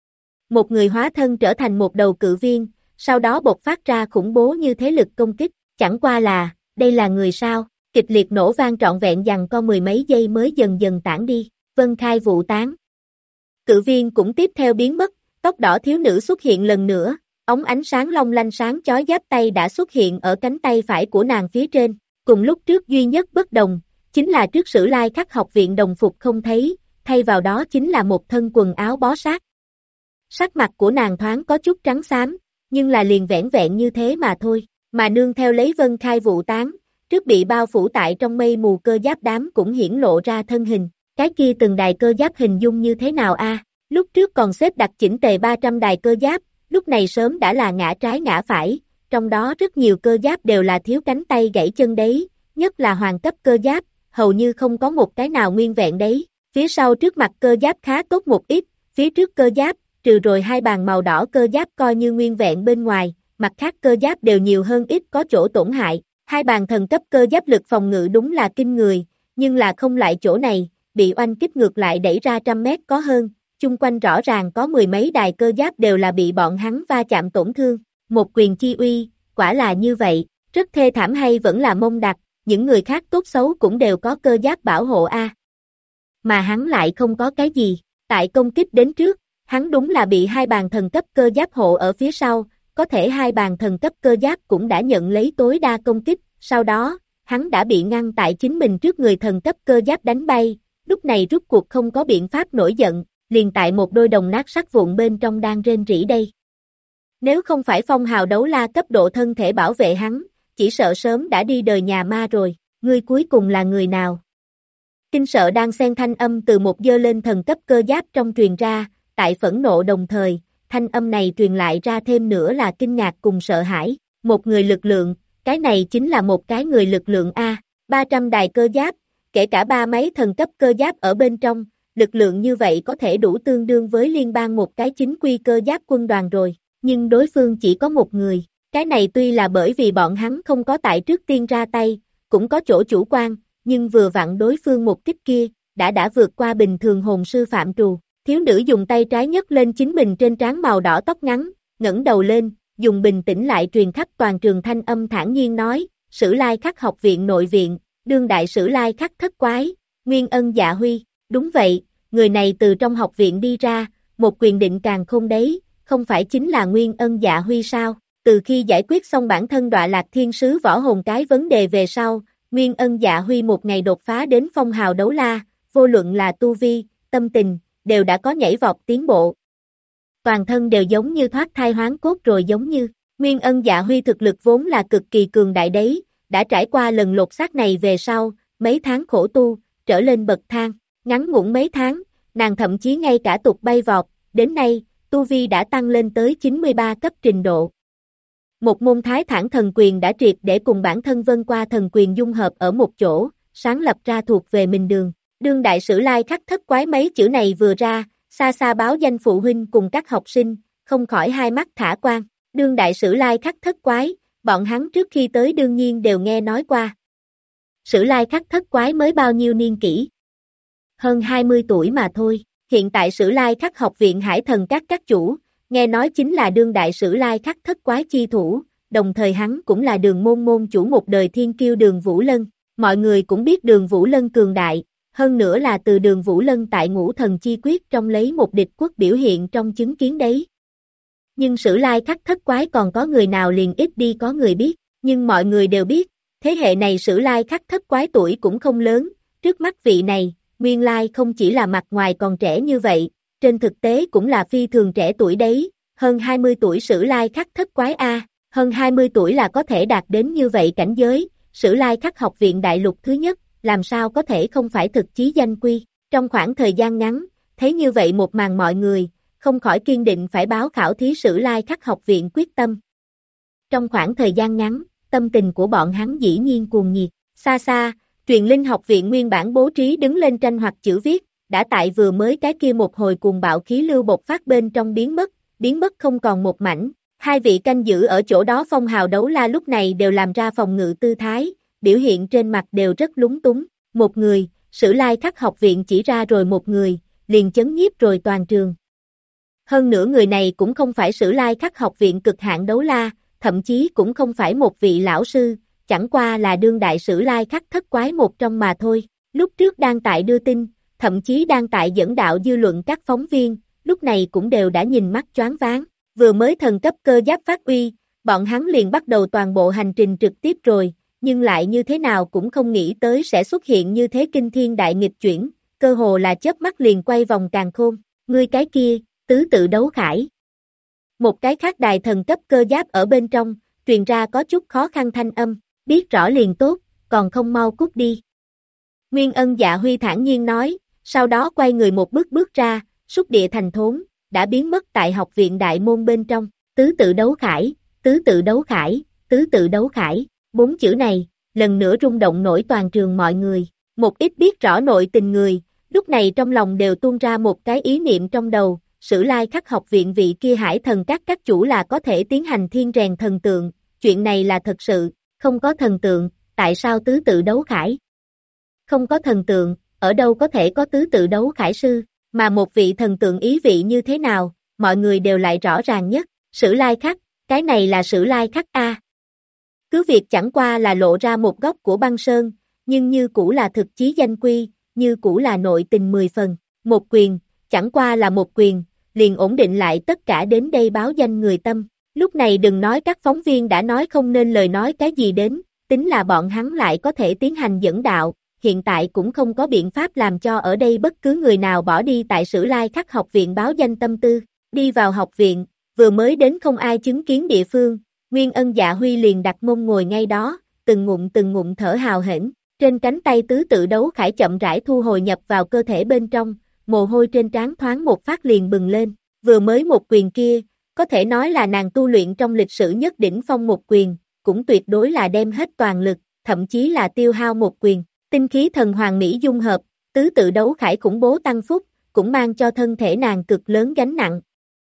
Một người hóa thân trở thành một đầu cự viên, sau đó bộc phát ra khủng bố như thế lực công kích, chẳng qua là, đây là người sao, kịch liệt nổ vang trọn vẹn giằng co mười mấy giây mới dần dần tản đi, vân khai vụ tán. Cự viên cũng tiếp theo biến mất, tóc đỏ thiếu nữ xuất hiện lần nữa, ống ánh sáng long lanh sáng chói giáp tay đã xuất hiện ở cánh tay phải của nàng phía trên, cùng lúc trước duy nhất bất đồng, chính là trước Sử Lai Khắc học viện đồng phục không thấy, thay vào đó chính là một thân quần áo bó sát. Sắc mặt của nàng thoáng có chút trắng xám, nhưng là liền vẻn vẹn như thế mà thôi, mà nương theo lấy vân khai vụ tán, trước bị bao phủ tại trong mây mù cơ giáp đám cũng hiển lộ ra thân hình, cái kia từng đài cơ giáp hình dung như thế nào a? Lúc trước còn xếp đặt chỉnh tề 300 đài cơ giáp, lúc này sớm đã là ngã trái ngã phải, trong đó rất nhiều cơ giáp đều là thiếu cánh tay gãy chân đấy, nhất là hoàng cấp cơ giáp, hầu như không có một cái nào nguyên vẹn đấy. Phía sau trước mặt cơ giáp khá tốt một ít, phía trước cơ giáp, trừ rồi hai bàn màu đỏ cơ giáp coi như nguyên vẹn bên ngoài, mặt khác cơ giáp đều nhiều hơn ít có chỗ tổn hại. Hai bàn thần cấp cơ giáp lực phòng ngự đúng là kinh người, nhưng là không lại chỗ này, bị oanh kích ngược lại đẩy ra 100 mét có hơn, chung quanh rõ ràng có mười mấy đài cơ giáp đều là bị bọn hắn va chạm tổn thương. Một quyền chi uy, quả là như vậy, rất thê thảm hay vẫn là mông đặc, những người khác tốt xấu cũng đều có cơ giáp bảo hộ a. Mà hắn lại không có cái gì, tại công kích đến trước, hắn đúng là bị hai bàn thần cấp cơ giáp hộ ở phía sau, có thể hai bàn thần cấp cơ giáp cũng đã nhận lấy tối đa công kích, sau đó, hắn đã bị ngăn tại chính mình trước người thần cấp cơ giáp đánh bay, lúc này rút cuộc không có biện pháp nổi giận, liền tại một đôi đồng nát sắt vụn bên trong đang rên rỉ đây. Nếu không phải phong hào đấu la cấp độ thân thể bảo vệ hắn, chỉ sợ sớm đã đi đời nhà ma rồi, ngươi cuối cùng là người nào? Kinh sợ đang xen thanh âm từ một dơ lên thần cấp cơ giáp trong truyền ra, tại phẫn nộ đồng thời, thanh âm này truyền lại ra thêm nữa là kinh ngạc cùng sợ hãi, một người lực lượng, cái này chính là một cái người lực lượng A, 300 đài cơ giáp, kể cả 3 máy thần cấp cơ giáp ở bên trong, lực lượng như vậy có thể đủ tương đương với liên bang một cái chính quy cơ giáp quân đoàn rồi, nhưng đối phương chỉ có một người, cái này tuy là bởi vì bọn hắn không có tại trước tiên ra tay, cũng có chỗ chủ quan, nhưng vừa vặn đối phương một kích kia, đã vượt qua bình thường hồn sư phạm trù. Thiếu nữ dùng tay trái nhấc lên chính mình trên trán màu đỏ tóc ngắn, ngẩng đầu lên, dùng bình tĩnh lại truyền khắp toàn trường thanh âm thản nhiên nói, Sử Lai Khắc học viện nội viện, đương đại Sử Lai Khắc thất quái, Nguyên Ân Dạ Huy, đúng vậy, người này từ trong học viện đi ra, một quyền định càn khôn đấy, không phải chính là Nguyên Ân Dạ Huy sao, từ khi giải quyết xong bản thân Đọa Lạc Thiên Sứ võ hồn cái vấn đề về sau, Nguyên Ân Dạ Huy một ngày đột phá đến phong hào đấu la, vô luận là tu vi, tâm tình, đều đã có nhảy vọt tiến bộ. Toàn thân đều giống như thoát thai hoán cốt rồi giống như, Nguyên Ân Dạ Huy thực lực vốn là cực kỳ cường đại đấy, đã trải qua lần lột xác này về sau, mấy tháng khổ tu, trở lên bậc thang, ngắn ngủn mấy tháng, nàng thậm chí ngay cả tục bay vọt, đến nay, tu vi đã tăng lên tới 93 cấp trình độ. Một môn thái thản thần quyền đã triệt để cùng bản thân vân qua thần quyền dung hợp ở một chỗ, sáng lập ra thuộc về mình đường. Đương đại sử lai khắc thất quái mấy chữ này vừa ra, xa xa báo danh phụ huynh cùng các học sinh, không khỏi hai mắt thả quang. Đương đại sử lai khắc thất quái, bọn hắn trước khi tới đương nhiên đều nghe nói qua. Sử lai khắc thất quái mới bao nhiêu niên kỷ? Hơn 20 tuổi mà thôi. Hiện tại Sử Lai Khắc học viện Hải Thần các chủ, nghe nói chính là đương đại Sử Lai Khắc thất quái chi thủ, đồng thời hắn cũng là Đường môn chủ một đời thiên kiêu Đường Vũ Lân. Mọi người cũng biết Đường Vũ Lân cường đại, hơn nữa là từ Đường Vũ Lân tại Ngũ Thần Chi Quyết trong lấy một địch quốc biểu hiện trong chứng kiến đấy. Nhưng Sử Lai Khắc thất quái còn có người nào liền ít đi có người biết, nhưng mọi người đều biết, thế hệ này Sử Lai Khắc thất quái tuổi cũng không lớn, trước mắt vị này, nguyên lai không chỉ là mặt ngoài còn trẻ như vậy, trên thực tế cũng là phi thường trẻ tuổi đấy, hơn 20 tuổi Sử Lai Khắc thất quái A, hơn 20 tuổi là có thể đạt đến như vậy cảnh giới, Sử Lai Khắc học viện đại lục thứ nhất, làm sao có thể không phải thực chí danh quy, trong khoảng thời gian ngắn, thấy như vậy một màn mọi người, không khỏi kiên định phải báo khảo thí Sử Lai Khắc học viện quyết tâm. Trong khoảng thời gian ngắn, tâm tình của bọn hắn dĩ nhiên cuồng nhiệt, xa xa, Truyền Linh học viện nguyên bản bố trí đứng lên tranh hoặc chữ viết, đã tại vừa mới cái kia một hồi cuồng bạo khí lưu bộc phát bên trong biến mất không còn một mảnh. Hai vị canh giữ ở chỗ đó phong hào đấu la lúc này đều làm ra phòng ngự tư thái, biểu hiện trên mặt đều rất lúng túng. Một người, Sử Lai Khắc học viện chỉ ra rồi một người, liền chấn nhiếp rồi toàn trường. Hơn nữa người này cũng không phải Sử Lai Khắc học viện cực hạn đấu la, thậm chí cũng không phải một vị lão sư, chẳng qua là đương đại Sử Lai Khắc thất quái một trong mà thôi. Lúc trước đang tại đưa tin, thậm chí đang tại dẫn đạo dư luận các phóng viên, lúc này cũng đều đã nhìn mắt choáng váng. Vừa mới thần cấp cơ giáp phát uy, bọn hắn liền bắt đầu toàn bộ hành trình trực tiếp rồi, nhưng lại như thế nào cũng không nghĩ tới sẽ xuất hiện như thế kinh thiên đại nghịch chuyển, cơ hồ là chớp mắt liền quay vòng càn khôn. Ngươi cái kia, tứ tự đấu khải. Một cái khác đài thần cấp cơ giáp ở bên trong, truyền ra có chút khó khăn thanh âm, biết rõ liền tốt, còn không mau cút đi. Nguyên Ân Dạ Huy thản nhiên nói, sau đó quay người một bước ra, xúc địa thành thốn, đã biến mất tại học viện đại môn bên trong, tứ tự đấu khải, tứ tự đấu khải, tứ tự đấu khải, bốn chữ này, lần nữa rung động nổi toàn trường mọi người, một ít biết rõ nội tình người, lúc này trong lòng đều tuôn ra một cái ý niệm trong đầu, Sử Lai Khắc học viện vị kia Hải Thần các chủ là có thể tiến hành thiên rèn thần tượng, chuyện này là thật sự, không có thần tượng, tại sao tứ tự đấu khải? Không có thần tượng, ở đâu có thể có tứ tự đấu khải sư, mà một vị thần tượng ý vị như thế nào, mọi người đều lại rõ ràng nhất, Sử Lai Khắc, cái này là Sử Lai Khắc A. Cứ việc chẳng qua là lộ ra một góc của băng sơn, nhưng như cũ là thực chí danh quy, như cũ là nội tình 10 phần, một quyền, chẳng qua là một quyền, liền ổn định lại tất cả đến đây báo danh người tâm. Lúc này đừng nói các phóng viên đã nói không nên lời nói cái gì đến, tính là bọn hắn lại có thể tiến hành dẫn đạo, hiện tại cũng không có biện pháp làm cho ở đây bất cứ người nào bỏ đi tại Sử Lai Khắc học viện báo danh tâm tư, đi vào học viện, vừa mới đến không ai chứng kiến địa phương, Nguyên Ân Dạ Huy liền đặt mông ngồi ngay đó, từng ngụm thở hào hển, trên cánh tay tứ tự đấu khải chậm rãi thu hồi nhập vào cơ thể bên trong, mồ hôi trên trán thoáng một phát liền bừng lên, vừa mới một quyền kia, có thể nói là nàng tu luyện trong lịch sử nhất đỉnh phong một quyền, cũng tuyệt đối là đem hết toàn lực, thậm chí là tiêu hao một quyền, tinh khí thần hoàng mỹ dung hợp, tứ tự đấu khải khủng bố tăng phúc, cũng mang cho thân thể nàng cực lớn gánh nặng.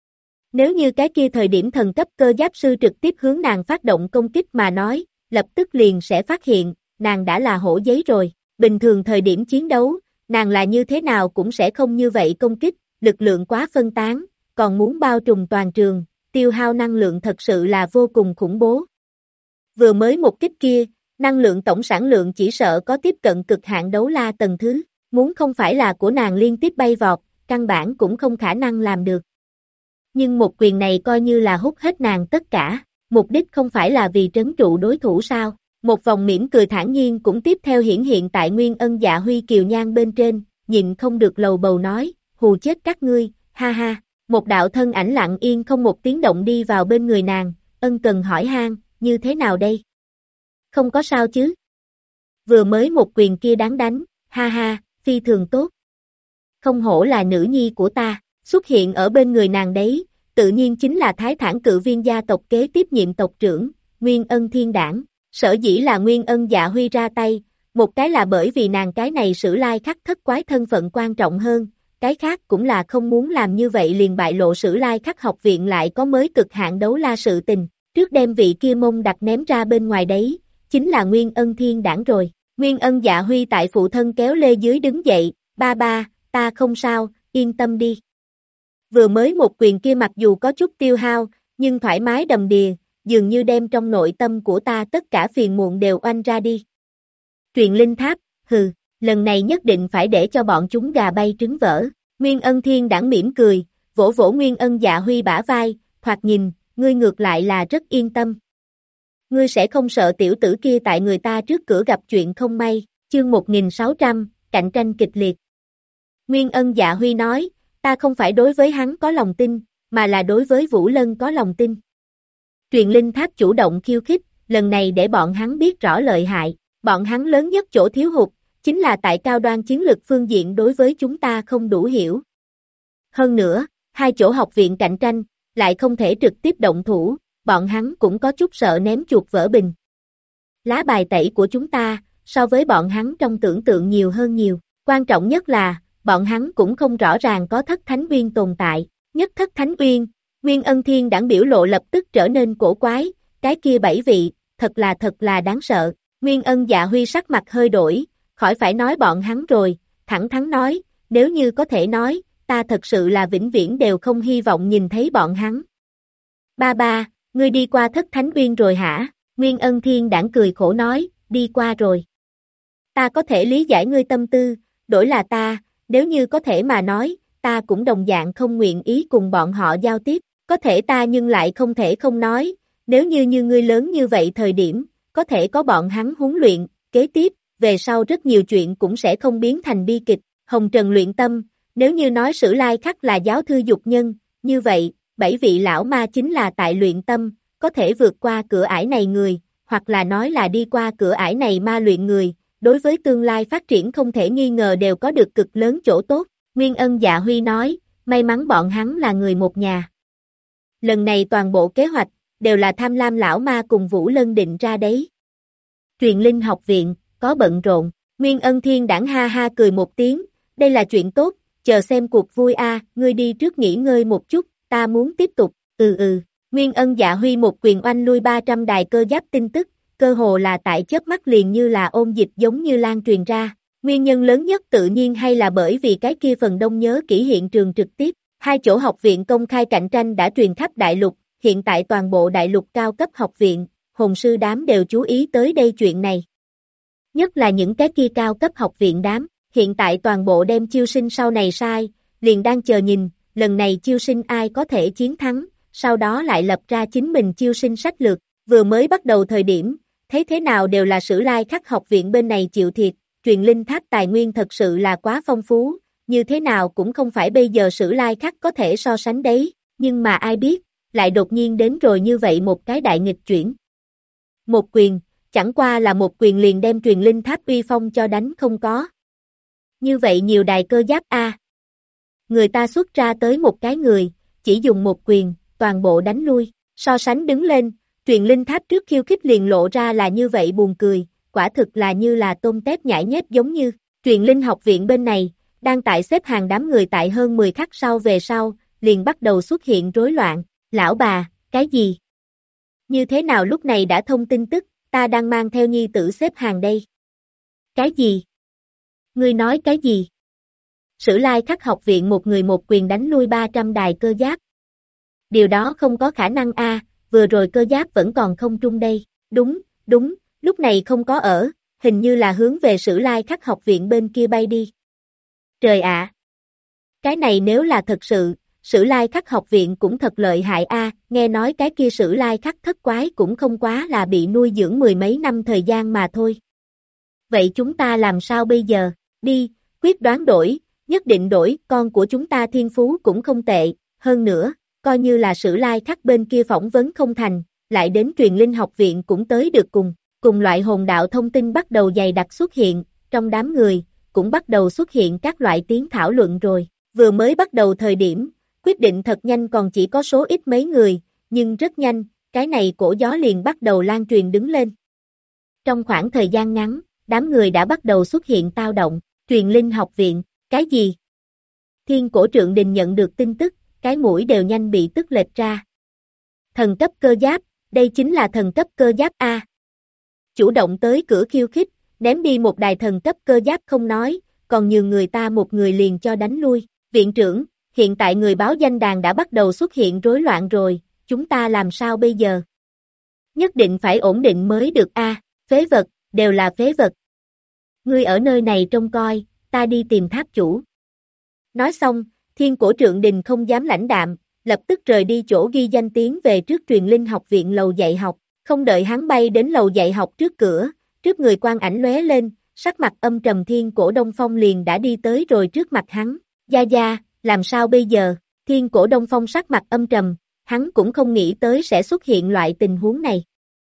Nếu như cái kia thời điểm thần cấp cơ giáp sư trực tiếp hướng nàng phát động công kích mà nói, lập tức liền sẽ phát hiện, nàng đã là hổ giấy rồi, bình thường thời điểm chiến đấu, nàng là như thế nào cũng sẽ không như vậy công kích, lực lượng quá phân tán, còn muốn bao trùm toàn trường, tiêu hao năng lượng thật sự là vô cùng khủng bố. Vừa mới một kích kia, năng lượng tổng sản lượng chỉ sợ có tiếp cận cực hạn đấu la tầng thứ, muốn không phải là của nàng liên tiếp bay vọt, căn bản cũng không khả năng làm được. Nhưng một quyền này coi như là hút hết nàng tất cả, mục đích không phải là vì trấn trụ đối thủ sao, một vòng mỉm cười thản nhiên cũng tiếp theo hiển hiện tại Nguyên Ân Dạ Huy kiều nhan bên trên, nhịn không được lầu bầu nói, hù chết các ngươi, ha ha, một đạo thân ảnh lặng yên không một tiếng động đi vào bên người nàng, ân cần hỏi han, như thế nào đây? Không có sao chứ? Vừa mới một quyền kia đáng đánh, ha ha, phi thường tốt. Không hổ là nữ nhi của ta, xuất hiện ở bên người nàng đấy, tự nhiên chính là Thái Thản Cự Viên gia tộc kế tiếp nhiệm tộc trưởng, Nguyên Ân Thiên Đản. Sở dĩ là Nguyên Ân Dạ Huy ra tay, một cái là bởi vì nàng cái này Sử Lai Khắc thất quái thân phận quan trọng hơn, cái khác cũng là không muốn làm như vậy liền bại lộ Sử Lai Khắc học viện lại có mới cực hạn đấu la sự tình, trước đem vị kia mông đặt ném ra bên ngoài đấy, chính là Nguyên Ân Thiên Đản rồi. Nguyên Ân Dạ Huy tại phụ thân kéo lê dưới đứng dậy, ba ba, ta không sao, yên tâm đi. Vừa mới một quyền kia mặc dù có chút tiêu hao, nhưng thoải mái đầm đìa, dường như đem trong nội tâm của ta tất cả phiền muộn đều oanh ra đi. Truyền linh tháp, hừ, lần này nhất định phải để cho bọn chúng gà bay trứng vỡ. Nguyên Ân Thiên Đản mỉm cười, vỗ vỗ Nguyên Ân Dạ Huy bả vai, thoạt nhìn, ngươi ngược lại là rất yên tâm. Ngươi sẽ không sợ tiểu tử kia tại người ta trước cửa gặp chuyện không may, chương 1600, cạnh tranh kịch liệt. Nguyên Ân Dạ Huy nói, ta không phải đối với hắn có lòng tin, mà là đối với Vũ Lân có lòng tin. Truyền linh tháp chủ động khiêu khích, lần này để bọn hắn biết rõ lợi hại, bọn hắn lớn nhất chỗ thiếu hụt, chính là tại cao đoan chiến lực phương diện đối với chúng ta không đủ hiểu. Hơn nữa, hai chỗ học viện cạnh tranh, lại không thể trực tiếp động thủ, bọn hắn cũng có chút sợ ném chuột vỡ bình. Lá bài tẩy của chúng ta, so với bọn hắn trong tưởng tượng nhiều hơn nhiều, quan trọng nhất là, bọn hắn cũng không rõ ràng có thất thánh uyên tồn tại, nhất thất thánh uyên, Nguyên Ân Thiên Đản biểu lộ lập tức trở nên cổ quái, cái kia 7 vị, thật là đáng sợ. Nguyên Ân Dạ Huy sắc mặt hơi đổi, khỏi phải nói bọn hắn rồi, thẳng thắn nói, nếu như có thể nói, ta thật sự là vĩnh viễn đều không hy vọng nhìn thấy bọn hắn. Ba ba, ngươi đi qua thất thánh uyên rồi hả? Nguyên Ân Thiên Đản cười khổ nói, đi qua rồi. Ta có thể lý giải ngươi tâm tư, đổi là ta, nếu như có thể mà nói, ta cũng đồng dạng không nguyện ý cùng bọn họ giao tiếp, có thể ta nhưng lại không thể không nói, nếu như ngươi lớn như vậy thời điểm, có thể có bọn hắn huấn luyện, kế tiếp, về sau rất nhiều chuyện cũng sẽ không biến thành bi kịch. Hồng Trần luyện tâm, nếu như nói Sử Lai Khắc là giáo thư dục nhân, như vậy, 7 vị lão ma chính là tại luyện tâm, có thể vượt qua cửa ải này người, hoặc là nói là đi qua cửa ải này ma luyện người, đối với tương lai phát triển không thể nghi ngờ đều có được cực lớn chỗ tốt. Nguyên Ân Dạ Huy nói, may mắn bọn hắn là người một nhà. Lần này toàn bộ kế hoạch, đều là Tham Lam lão ma cùng Vũ Lân định ra đấy. Truyền linh học viện, có bận rộn, Nguyên Ân Thiên Đản ha ha cười một tiếng, đây là chuyện tốt, chờ xem cuộc vui a, ngươi đi trước nghỉ ngơi một chút, ta muốn tiếp tục, Nguyên Ân Dạ Huy một quyền oanh lui 300 đài cơ giáp tin tức, cơ hồ là tại chớp mắt liền như là ôn dịch giống như lan truyền ra. Nguyên nhân lớn nhất tự nhiên hay là bởi vì cái kia phần đông nhớ kỹ hiện trường trực tiếp, hai chỗ học viện công khai cạnh tranh đã truyền khắp đại lục, hiện tại toàn bộ đại lục cao cấp học viện, hồn sư đám đều chú ý tới đây chuyện này. Nhất là những cái kia cao cấp học viện đám, hiện tại toàn bộ đem chiêu sinh sau này sai, liền đang chờ nhìn, lần này chiêu sinh ai có thể chiến thắng, sau đó lại lập ra chính mình chiêu sinh sách lược, vừa mới bắt đầu thời điểm, thấy thế nào đều là Sử Lai Khắc học viện bên này chịu thiệt, truyền linh tháp tài nguyên thật sự là quá phong phú, như thế nào cũng không phải bây giờ Sử Lai Khắc có thể so sánh đấy, nhưng mà ai biết, lại đột nhiên đến rồi như vậy một cái đại nghịch chuyển. Một quyền, chẳng qua là một quyền liền đem truyền linh tháp uy phong cho đánh không có. Như vậy nhiều đài cơ giáp a, người ta xuất ra tới một cái người, chỉ dùng một quyền, toàn bộ đánh lui, so sánh đứng lên, truyền linh tháp trước khiêu khích liền lộ ra là như vậy buồn cười, quả thực là như là tôm tép nhãi nhép giống như, truyền linh học viện bên này, đang tại xếp hàng đám người tại hơn 10 khắc sau về sau, liền bắt đầu xuất hiện rối loạn, lão bà, cái gì? Như thế nào lúc này đã thông tin tức, ta đang mang theo nhi tử xếp hàng đây. Cái gì? Ngươi nói cái gì? Sử Lai Khắc học viện một người một quyền đánh lui 300 đài cơ giáp. Điều đó không có khả năng a, vừa rồi cơ giáp vẫn còn không trung đây. Đúng, lúc này không có ở, hình như là hướng về Sử Lai Khắc học viện bên kia bay đi. Trời ạ! Cái này nếu là thật sự, Sử Lai Khắc học viện cũng thật lợi hại a, nghe nói cái kia Sử Lai Khắc thất quái cũng không quá là bị nuôi dưỡng 10 mấy năm thời gian mà thôi. Vậy chúng ta làm sao bây giờ? Đi, quyết đoán đổi, nhất định đổi, con của chúng ta thiên phú cũng không tệ, hơn nữa, coi như là Sử Lai Khắc bên kia phỏng vấn không thành, lại đến truyền linh học viện cũng tới được cùng loại hồn đạo thông tin bắt đầu dày đặc xuất hiện, trong đám người, cũng bắt đầu xuất hiện các loại tiếng thảo luận rồi, vừa mới bắt đầu thời điểm, Quyết định thật nhanh còn chỉ có số ít mấy người, nhưng rất nhanh, cái này cổ gió liền bắt đầu lan truyền đứng lên. Trong khoảng thời gian ngắn, đám người đã bắt đầu xuất hiện tao động, truyền linh học viện, cái gì? Thiên cổ trượng đình nhận được tin tức, cái mũi đều nhanh bị tức lệch ra. Thần cấp cơ giáp, đây chính là thần cấp cơ giáp A. Chủ động tới cửa khiêu khích, ném đi một đài thần cấp cơ giáp không nói, còn nhường người ta một người liền cho đánh lui. Viện trưởng, hiện tại người báo danh đàn đã bắt đầu xuất hiện rối loạn rồi, chúng ta làm sao bây giờ? Nhất định phải ổn định mới được a, phế vật, đều là phế vật. Ngươi ở nơi này trông coi, ta đi tìm tháp chủ. Nói xong, thiên cổ trượng đình không dám lãnh đạm, lập tức rời đi chỗ ghi danh tiến về trước truyền linh học viện lầu dạy học, không đợi hắn bay đến lầu dạy học trước cửa, trước người quang ảnh lóe lên, sắc mặt âm trầm thiên cổ Đông Phong liền đã đi tới rồi trước mặt hắn, gia gia, làm sao bây giờ, thiên cổ Đông Phong sắc mặt âm trầm, hắn cũng không nghĩ tới sẽ xuất hiện loại tình huống này.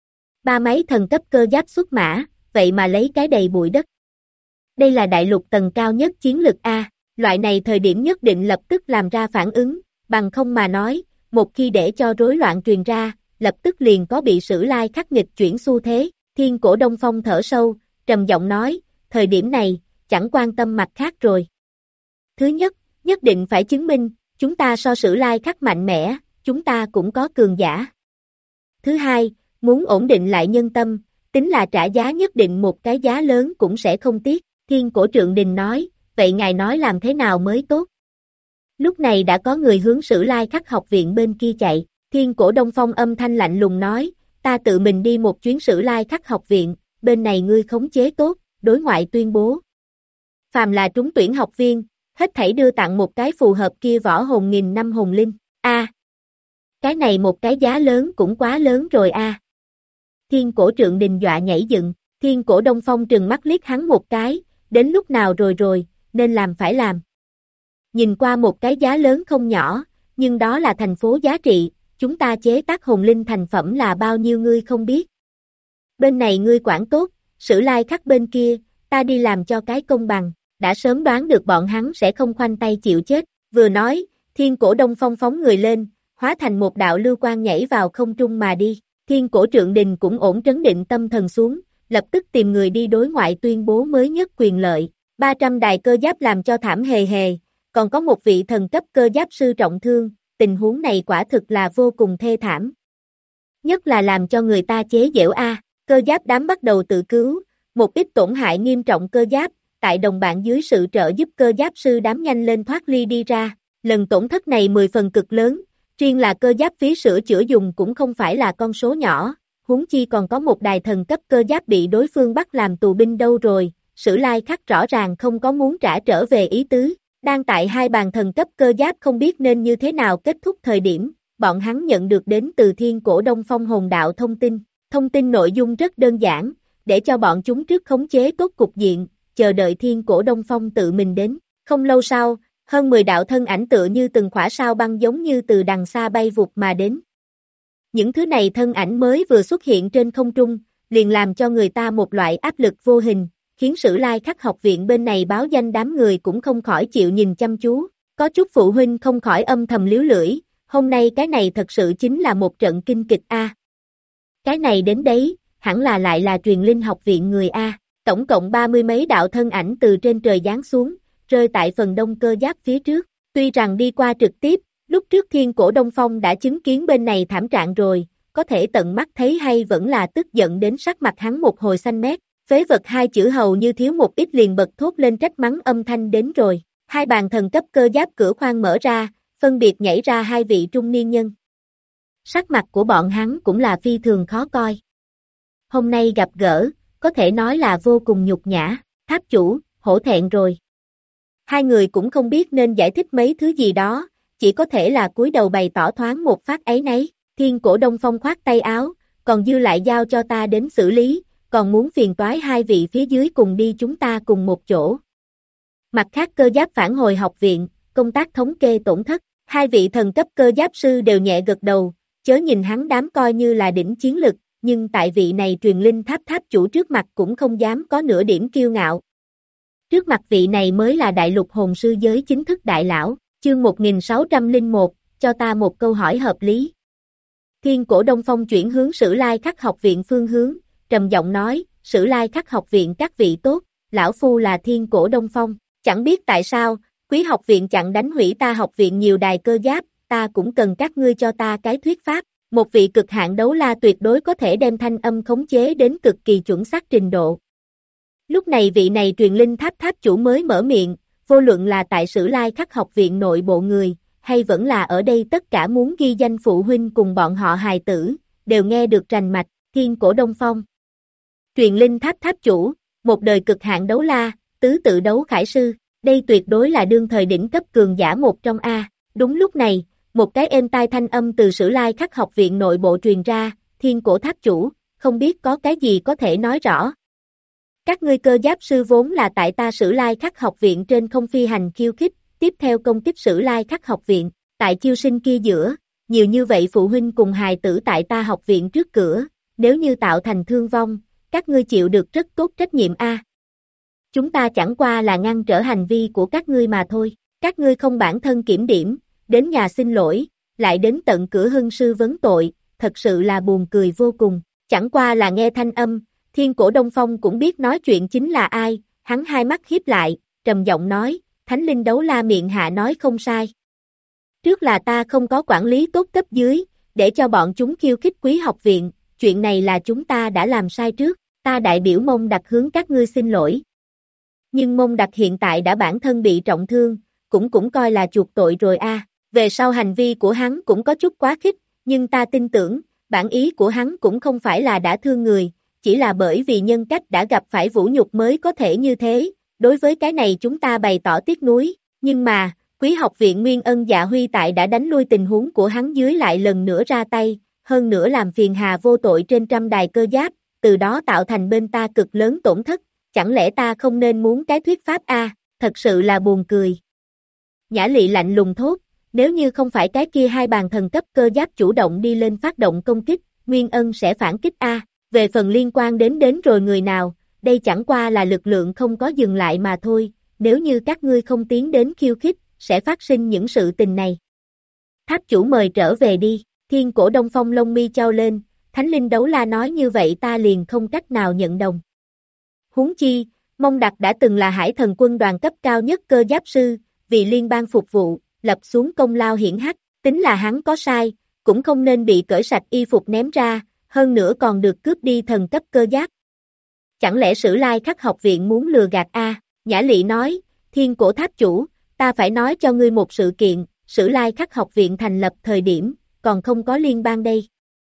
Ba máy thần cấp cơ giáp xuất mã, vậy mà lấy cái đầy bụi đất. Đây là đại lục tầng cao nhất chiến lực A, loại này thời điểm nhất định lập tức làm ra phản ứng, bằng không mà nói, một khi để cho rối loạn truyền ra, lập tức liền có bị sử lai khắc nghịch chuyển xu thế, thiên cổ Đông Phong thở sâu, trầm giọng nói, thời điểm này, chẳng quan tâm mặt khác rồi. Thứ nhất, nhất định phải chứng minh, chúng ta so sử lai khắc mạnh mẽ, chúng ta cũng có cường giả. Thứ hai, muốn ổn định lại nhân tâm, tính là trả giá nhất định một cái giá lớn cũng sẽ không tiếc, thiên cổ trượng đình nói, vậy ngài nói làm thế nào mới tốt? Lúc này đã có người hướng sử lai khắc học viện bên kia chạy, thiên cổ Đông Phong âm thanh lạnh lùng nói, ta tự mình đi một chuyến sử lai khắc học viện, bên này ngươi khống chế tốt, đối ngoại tuyên bố. Phàm là trúng tuyển học viên, hết thảy đưa tặng một cái phù hợp kia võ hồn 1000 năm hồn linh, cái này một cái giá lớn cũng quá lớn rồi a. Thiên cổ trượng đình dọa nhảy dựng, thiên cổ Đông Phong trừng mắt liếc hắn một cái, đến lúc nào rồi, nên làm phải làm. Nhìn qua một cái giá lớn không nhỏ, nhưng đó là thành phố giá trị, chúng ta chế tác hồn linh thành phẩm là bao nhiêu ngươi không biết. Bên này ngươi quản tốt, sử lai khắc bên kia, ta đi làm cho cái công bằng, đã sớm đoán được bọn hắn sẽ không khoanh tay chịu chết, vừa nói, thiên cổ Đông Phong phóng người lên, hóa thành một đạo lưu quang nhảy vào không trung mà đi, thiên cổ trượng đình cũng ổn trấn định tâm thần xuống, lập tức tìm người đi đối ngoại tuyên bố mới nhất quyền lợi, 300 đài cơ giáp làm cho thảm hề hề, còn có một vị thần cấp cơ giáp sư trọng thương, tình huống này quả thực là vô cùng thê thảm. Nhất là làm cho người ta chế giễu cơ giáp đám bắt đầu tự cứu, một ít tổn hại nghiêm trọng cơ giáp, tại đồng bạn dưới sự trợ giúp cơ giáp sư đám nhanh lên thoát ly đi ra, lần tổn thất này 10 phần cực lớn, riêng là cơ giáp phí sửa chữa dùng cũng không phải là con số nhỏ, huống chi còn có một đài thần cấp cơ giáp bị đối phương bắt làm tù binh đâu rồi, sử lai khắc rõ ràng không có muốn trả trở về ý tứ, đang tại hai bàn thần cấp cơ giáp không biết nên như thế nào kết thúc thời điểm, bọn hắn nhận được đến từ thiên cổ Đông Phong hồn đạo thông tin nội dung rất đơn giản, để cho bọn chúng trước khống chế tốt cục diện, chờ đợi thiên cổ Đông Phong tự mình đến, không lâu sau, hơn 10 đạo thân ảnh tựa như từng khỏa sao băng giống như từ đằng xa bay vụt mà đến. Những thứ này thân ảnh mới vừa xuất hiện trên không trung, liền làm cho người ta một loại áp lực vô hình, khiến sử lai khắc học viện bên này báo danh đám người cũng không khỏi chịu nhìn chăm chú, có chút phụ huynh không khỏi âm thầm liếu lưỡi, hôm nay cái này thật sự chính là một trận kinh kịch Cái này đến đấy, hẳn là lại là truyền linh học viện người tổng cộng 30 mấy đạo thân ảnh từ trên trời giáng xuống, rơi tại phần đông cơ giáp phía trước, tuy rằng đi qua trực tiếp, lúc trước thiên cổ Đông Phong đã chứng kiến bên này thảm trạng rồi, có thể tận mắt thấy hay vẫn là tức giận đến sắc mặt hắn một hồi xanh mét, phế vật hai chữ hầu như thiếu một ít liền bật thốt lên trách mắng âm thanh đến rồi, hai bàn thần cấp cơ giáp cửa khoang mở ra, phân biệt nhảy ra hai vị trung niên nhân. Sắc mặt của bọn hắn cũng là phi thường khó coi. Hôm nay gặp gỡ, có thể nói là vô cùng nhục nhã, tháp chủ, hổ thẹn rồi. Hai người cũng không biết nên giải thích mấy thứ gì đó, chỉ có thể là cúi đầu bày tỏ thoáng một phát áy náy, thiên cổ Đông Phong khoát tay áo, còn dư lại giao cho ta đến xử lý, còn muốn phiền toái hai vị phía dưới cùng đi chúng ta cùng một chỗ. Mặt khác cơ giáp phản hồi học viện, công tác thống kê tổn thất, hai vị thần cấp cơ giáp sư đều nhẹ gật đầu, chớ nhìn hắn đám coi như là đỉnh chiến lực, nhưng tại vị này truyền linh tháp chủ trước mặt cũng không dám có nửa điểm kiêu ngạo. Trước mặt vị này mới là đại lục hồn sư giới chính thức đại lão, Chương 1601, cho ta một câu hỏi hợp lý. Thiên Cổ Đông Phong chuyển hướng Sử Lai Khắc học viện phương hướng, trầm giọng nói, Sử Lai Khắc học viện các vị tốt, lão phu là Thiên Cổ Đông Phong, chẳng biết tại sao, quý học viện chặn đánh hủy ta học viện nhiều đài cơ giáp, ta cũng cần các ngươi cho ta cái thuyết pháp, một vị cực hạn đấu la tuyệt đối có thể đem thanh âm khống chế đến cực kỳ chuẩn xác trình độ. Lúc này vị này truyền linh tháp tháp chủ mới mở miệng, vô luận là tại Sử Lai Khắc học viện nội bộ người, hay vẫn là ở đây tất cả muốn ghi danh phụ huynh cùng bọn họ hài tử, đều nghe được rành mạch, Thiên Cổ Đông Phong. Truyền linh tháp tháp chủ, một đời cực hạn đấu la, tứ tự đấu khải sư, đây tuyệt đối là đương thời đỉnh cấp cường giả một trong A. Đúng lúc này, một cái êm tai thanh âm từ Sử Lai Khắc học viện nội bộ truyền ra, Thiên Cổ tháp chủ, không biết có cái gì có thể nói rõ. Các ngươi cơ giáp sư vốn là tại ta Sử Lai Khắc học viện trên không phi hành khiêu khích, tiếp theo công kích Sử Lai Khắc học viện, tại chiêu sinh kia giữa, nhiều như vậy phụ huynh cùng hài tử tại ta học viện trước cửa, nếu như tạo thành thương vong, các ngươi chịu được rất tốt trách nhiệm A. Chúng ta chẳng qua là ngăn trở hành vi của các ngươi mà thôi, các ngươi không bản thân kiểm điểm, đến nhà xin lỗi, lại đến tận cửa hưng sư vấn tội, thật sự là buồn cười vô cùng, chẳng qua là nghe thanh âm, Thiên Cổ Đông Phong cũng biết nói chuyện chính là ai, hắn hai mắt hiếp lại, trầm giọng nói, Thánh Linh Đấu La miệng hạ nói không sai. Trước là ta không có quản lý tốt cấp dưới, để cho bọn chúng khiêu khích quý học viện, chuyện này là chúng ta đã làm sai trước, ta đại biểu Mông Đặc hướng các ngươi xin lỗi. Nhưng Mông Đặc hiện tại đã bản thân bị trọng thương, cũng coi là chuộc tội rồi a. Về sau hành vi của hắn cũng có chút quá khích, nhưng ta tin tưởng, bản ý của hắn cũng không phải là đã thương người, chỉ là bởi vì nhân cách đã gặp phải vũ nhục mới có thể như thế, đối với cái này chúng ta bày tỏ tiếc nuối, nhưng mà, quý học viện Nguyên Ân Dạ Huy tại đã đánh lui tình huống của hắn dưới lại lần nữa ra tay, hơn nữa làm phiền hà vô tội trên trăm đài cơ giáp, từ đó tạo thành bên ta cực lớn tổn thất, chẳng lẽ ta không nên muốn cái thuyết pháp a? Thật sự là buồn cười. Nhã Lị lạnh lùng thốt, nếu như không phải cái kia hai bàn thần cấp cơ giáp chủ động đi lên phát động công kích, Nguyên Ân sẽ phản kích a. Về phần liên quan đến rồi người nào, đây chẳng qua là lực lượng không có dừng lại mà thôi, nếu như các ngươi không tiến đến khiêu khích, sẽ phát sinh những sự tình này. Tháp chủ mời trở về đi, Thiên Cổ Đông Phong lông mi chau lên, Thánh Linh Đấu La nói như vậy ta liền không cách nào nhận đồng. Huống chi, Mông Đặc đã từng là Hải Thần quân đoàn cấp cao nhất cơ giáp sư, vì liên bang phục vụ, lập xuống công lao hiển hách, tính là hắn có sai, cũng không nên bị cởi sạch y phục ném ra, hơn nữa còn được cướp đi thần cấp cơ giáp. Chẳng lẽ Sử Lai Khắc học viện muốn lừa gạt a? Nhã Lị nói, Thiên Cổ tháp chủ, ta phải nói cho ngươi một sự kiện, Sử Lai Khắc học viện thành lập thời điểm, còn không có liên bang đây.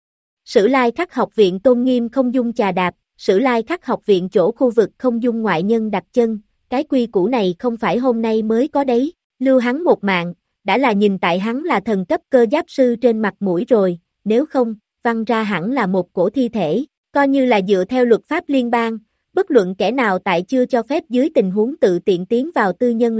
Sử Lai Khắc học viện tôn nghiêm không dung chà đạp, Sử Lai Khắc học viện chỗ khu vực không dung ngoại nhân đặt chân, cái quy củ này không phải hôm nay mới có đấy, lưu hắn một mạng, đã là nhìn tại hắn là thần cấp cơ giáp sư trên mặt mũi rồi, nếu không, văng ra hẳn là một cổ thi thể, coi như là dựa theo luật pháp liên bang, bất luận kẻ nào tại chưa cho phép dưới tình huống tự tiện tiến vào tư nhân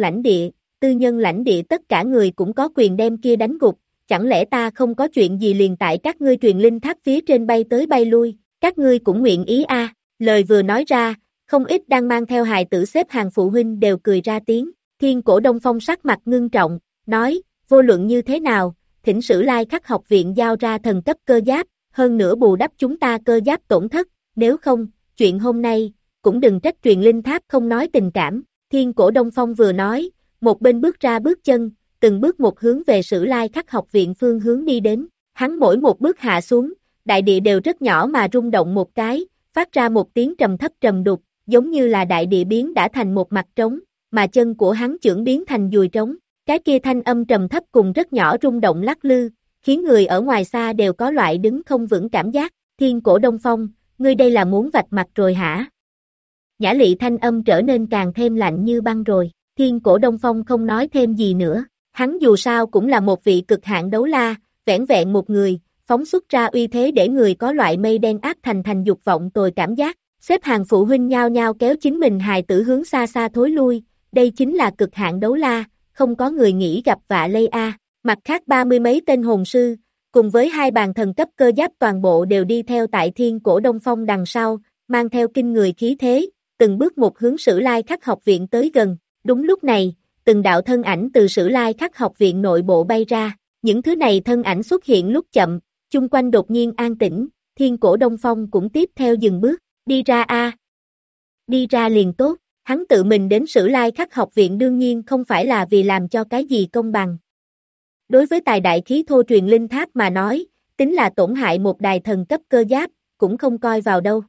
lãnh địa tất cả người cũng có quyền đem kia đánh gục, chẳng lẽ ta không có chuyện gì liền tại các ngươi truyền linh tháp phía trên bay tới bay lui, các ngươi cũng nguyện ý a? Lời vừa nói ra, không ít đang mang theo hài tử xếp hàng phụ huynh đều cười ra tiếng, Thiên Cổ Đông Phong sắc mặt ngưng trọng, nói, vô luận như thế nào, thỉnh Sử Lai Khắc học viện giao ra thần cấp cơ giáp, hơn nữa bù đắp chúng ta cơ giáp tổn thất, nếu không, chuyện hôm nay, cũng đừng trách truyền linh tháp không nói tình cảm, Thiên Cổ Đông Phong vừa nói, một bên bước ra bước chân, từng bước một hướng về Sử Lai Khắc học viện phương hướng đi đến, hắn mỗi một bước hạ xuống, đại địa đều rất nhỏ mà rung động một cái, phát ra một tiếng trầm thấp trầm đục, giống như là đại địa biến đã thành một mặt trống, mà chân của hắn chưởng biến thành dùi trống, cái kia thanh âm trầm thấp cùng rất nhỏ rung động lắc lư, khiến người ở ngoài xa đều có loại đứng không vững cảm giác, Thiên Cổ Đông Phong, ngươi đây là muốn vạch mặt rồi hả? Nhã Lị thanh âm trở nên càng thêm lạnh như băng rồi, Thiên Cổ Đông Phong không nói thêm gì nữa, hắn dù sao cũng là một vị cực hạn đấu la, vẻn vẹn một người, phóng xuất ra uy thế để người có loại mây đen áp thành dục vọng tồi cảm giác, xếp hàng phụ huynh nhao nhao kéo chính mình hài tử hướng xa xa thối lui, đây chính là cực hạn đấu la, không có người nghĩ gặp vạ lây a. Mặt khác 30 mấy tên hồn sư, cùng với hai bàn thần cấp cơ giáp toàn bộ đều đi theo tại Thiên Cổ Đông Phong đằng sau, mang theo kinh người khí thế, từng bước một hướng Sử Lai Khắc học viện tới gần, đúng lúc này, từng đạo thân ảnh từ Sử Lai Khắc học viện nội bộ bay ra, những thứ này thân ảnh xuất hiện lúc chậm, chung quanh đột nhiên an tĩnh, Thiên Cổ Đông Phong cũng tiếp theo dừng bước, đi ra a, đi ra liền tốt, hắn tự mình đến Sử Lai Khắc học viện đương nhiên không phải là vì làm cho cái gì công bằng. Đối với tài đại khí thô truyền linh tháp mà nói, tính là tổn hại một đài thần cấp cơ giáp, cũng không coi vào đâu.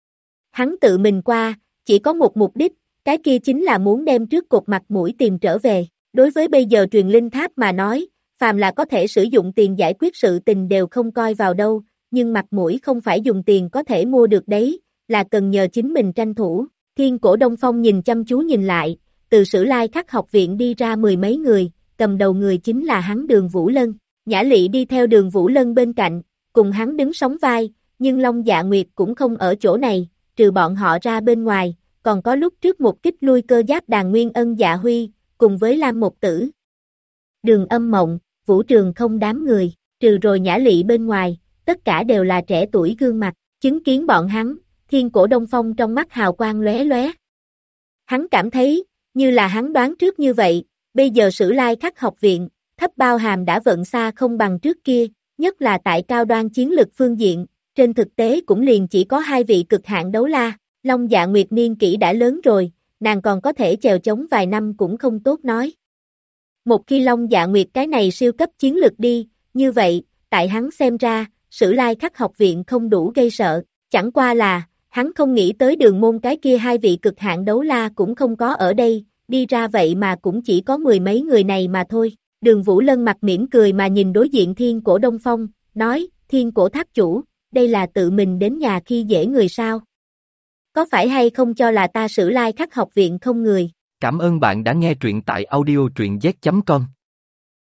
Hắn tự mình qua, chỉ có một mục đích, cái kia chính là muốn đem trước cột mặt mũi tìm trở về. Đối với bây giờ truyền linh tháp mà nói, phàm là có thể sử dụng tiền giải quyết sự tình đều không coi vào đâu, nhưng mặt mũi không phải dùng tiền có thể mua được đấy, là cần nhờ chính mình tranh thủ. Thiên Cổ Đông Phong nhìn chăm chú nhìn lại, từ Sử Lai Khắc học viện đi ra mười mấy người, cầm đầu người chính là hắn Đường Vũ Lân. Nhã Lị đi theo Đường Vũ Lân bên cạnh, cùng hắn đứng sóng vai, nhưng Long Dạ Nguyệt cũng không ở chỗ này, trừ bọn họ ra bên ngoài, còn có lúc trước một kích lui cơ giáp đàn Nguyên Ân Dạ Huy, cùng với Lam Một Tử. Đường Âm Mộng, Vũ Trường không đám người, trừ rồi Nhã Lị bên ngoài, tất cả đều là trẻ tuổi gương mặt, chứng kiến bọn hắn, Thiên Cổ Đông Phong trong mắt hào quang lóe lóe. Hắn cảm thấy, như là hắn đoán trước như vậy, bây giờ Sử Lai Khắc học viện, thấp bao hàm đã vận xa không bằng trước kia, nhất là tại cao đoan chiến lực phương diện, trên thực tế cũng liền chỉ có hai vị cực hạn đấu la, Long Dạ Nguyệt niên kỷ đã lớn rồi, nàng còn có thể chèo chống vài năm cũng không tốt nói. Một khi Long Dạ Nguyệt cái này siêu cấp chiến lực đi, như vậy, tại hắn xem ra, Sử Lai Khắc học viện không đủ gây sợ, chẳng qua là, hắn không nghĩ tới Đường Môn cái kia hai vị cực hạn đấu la cũng không có ở đây, đi ra vậy mà cũng chỉ có mười mấy người này mà thôi. Đường Vũ Lân mặt mỉm cười mà nhìn đối diện Thiên Cổ Đông Phong, nói, Thiên Cổ tháp chủ, đây là tự mình đến nhà khi dễ người sao? Có phải hay không cho là ta Sử Lai Khắc học viện không người?
Cảm ơn bạn đã nghe truyện tại audio truyện z.com.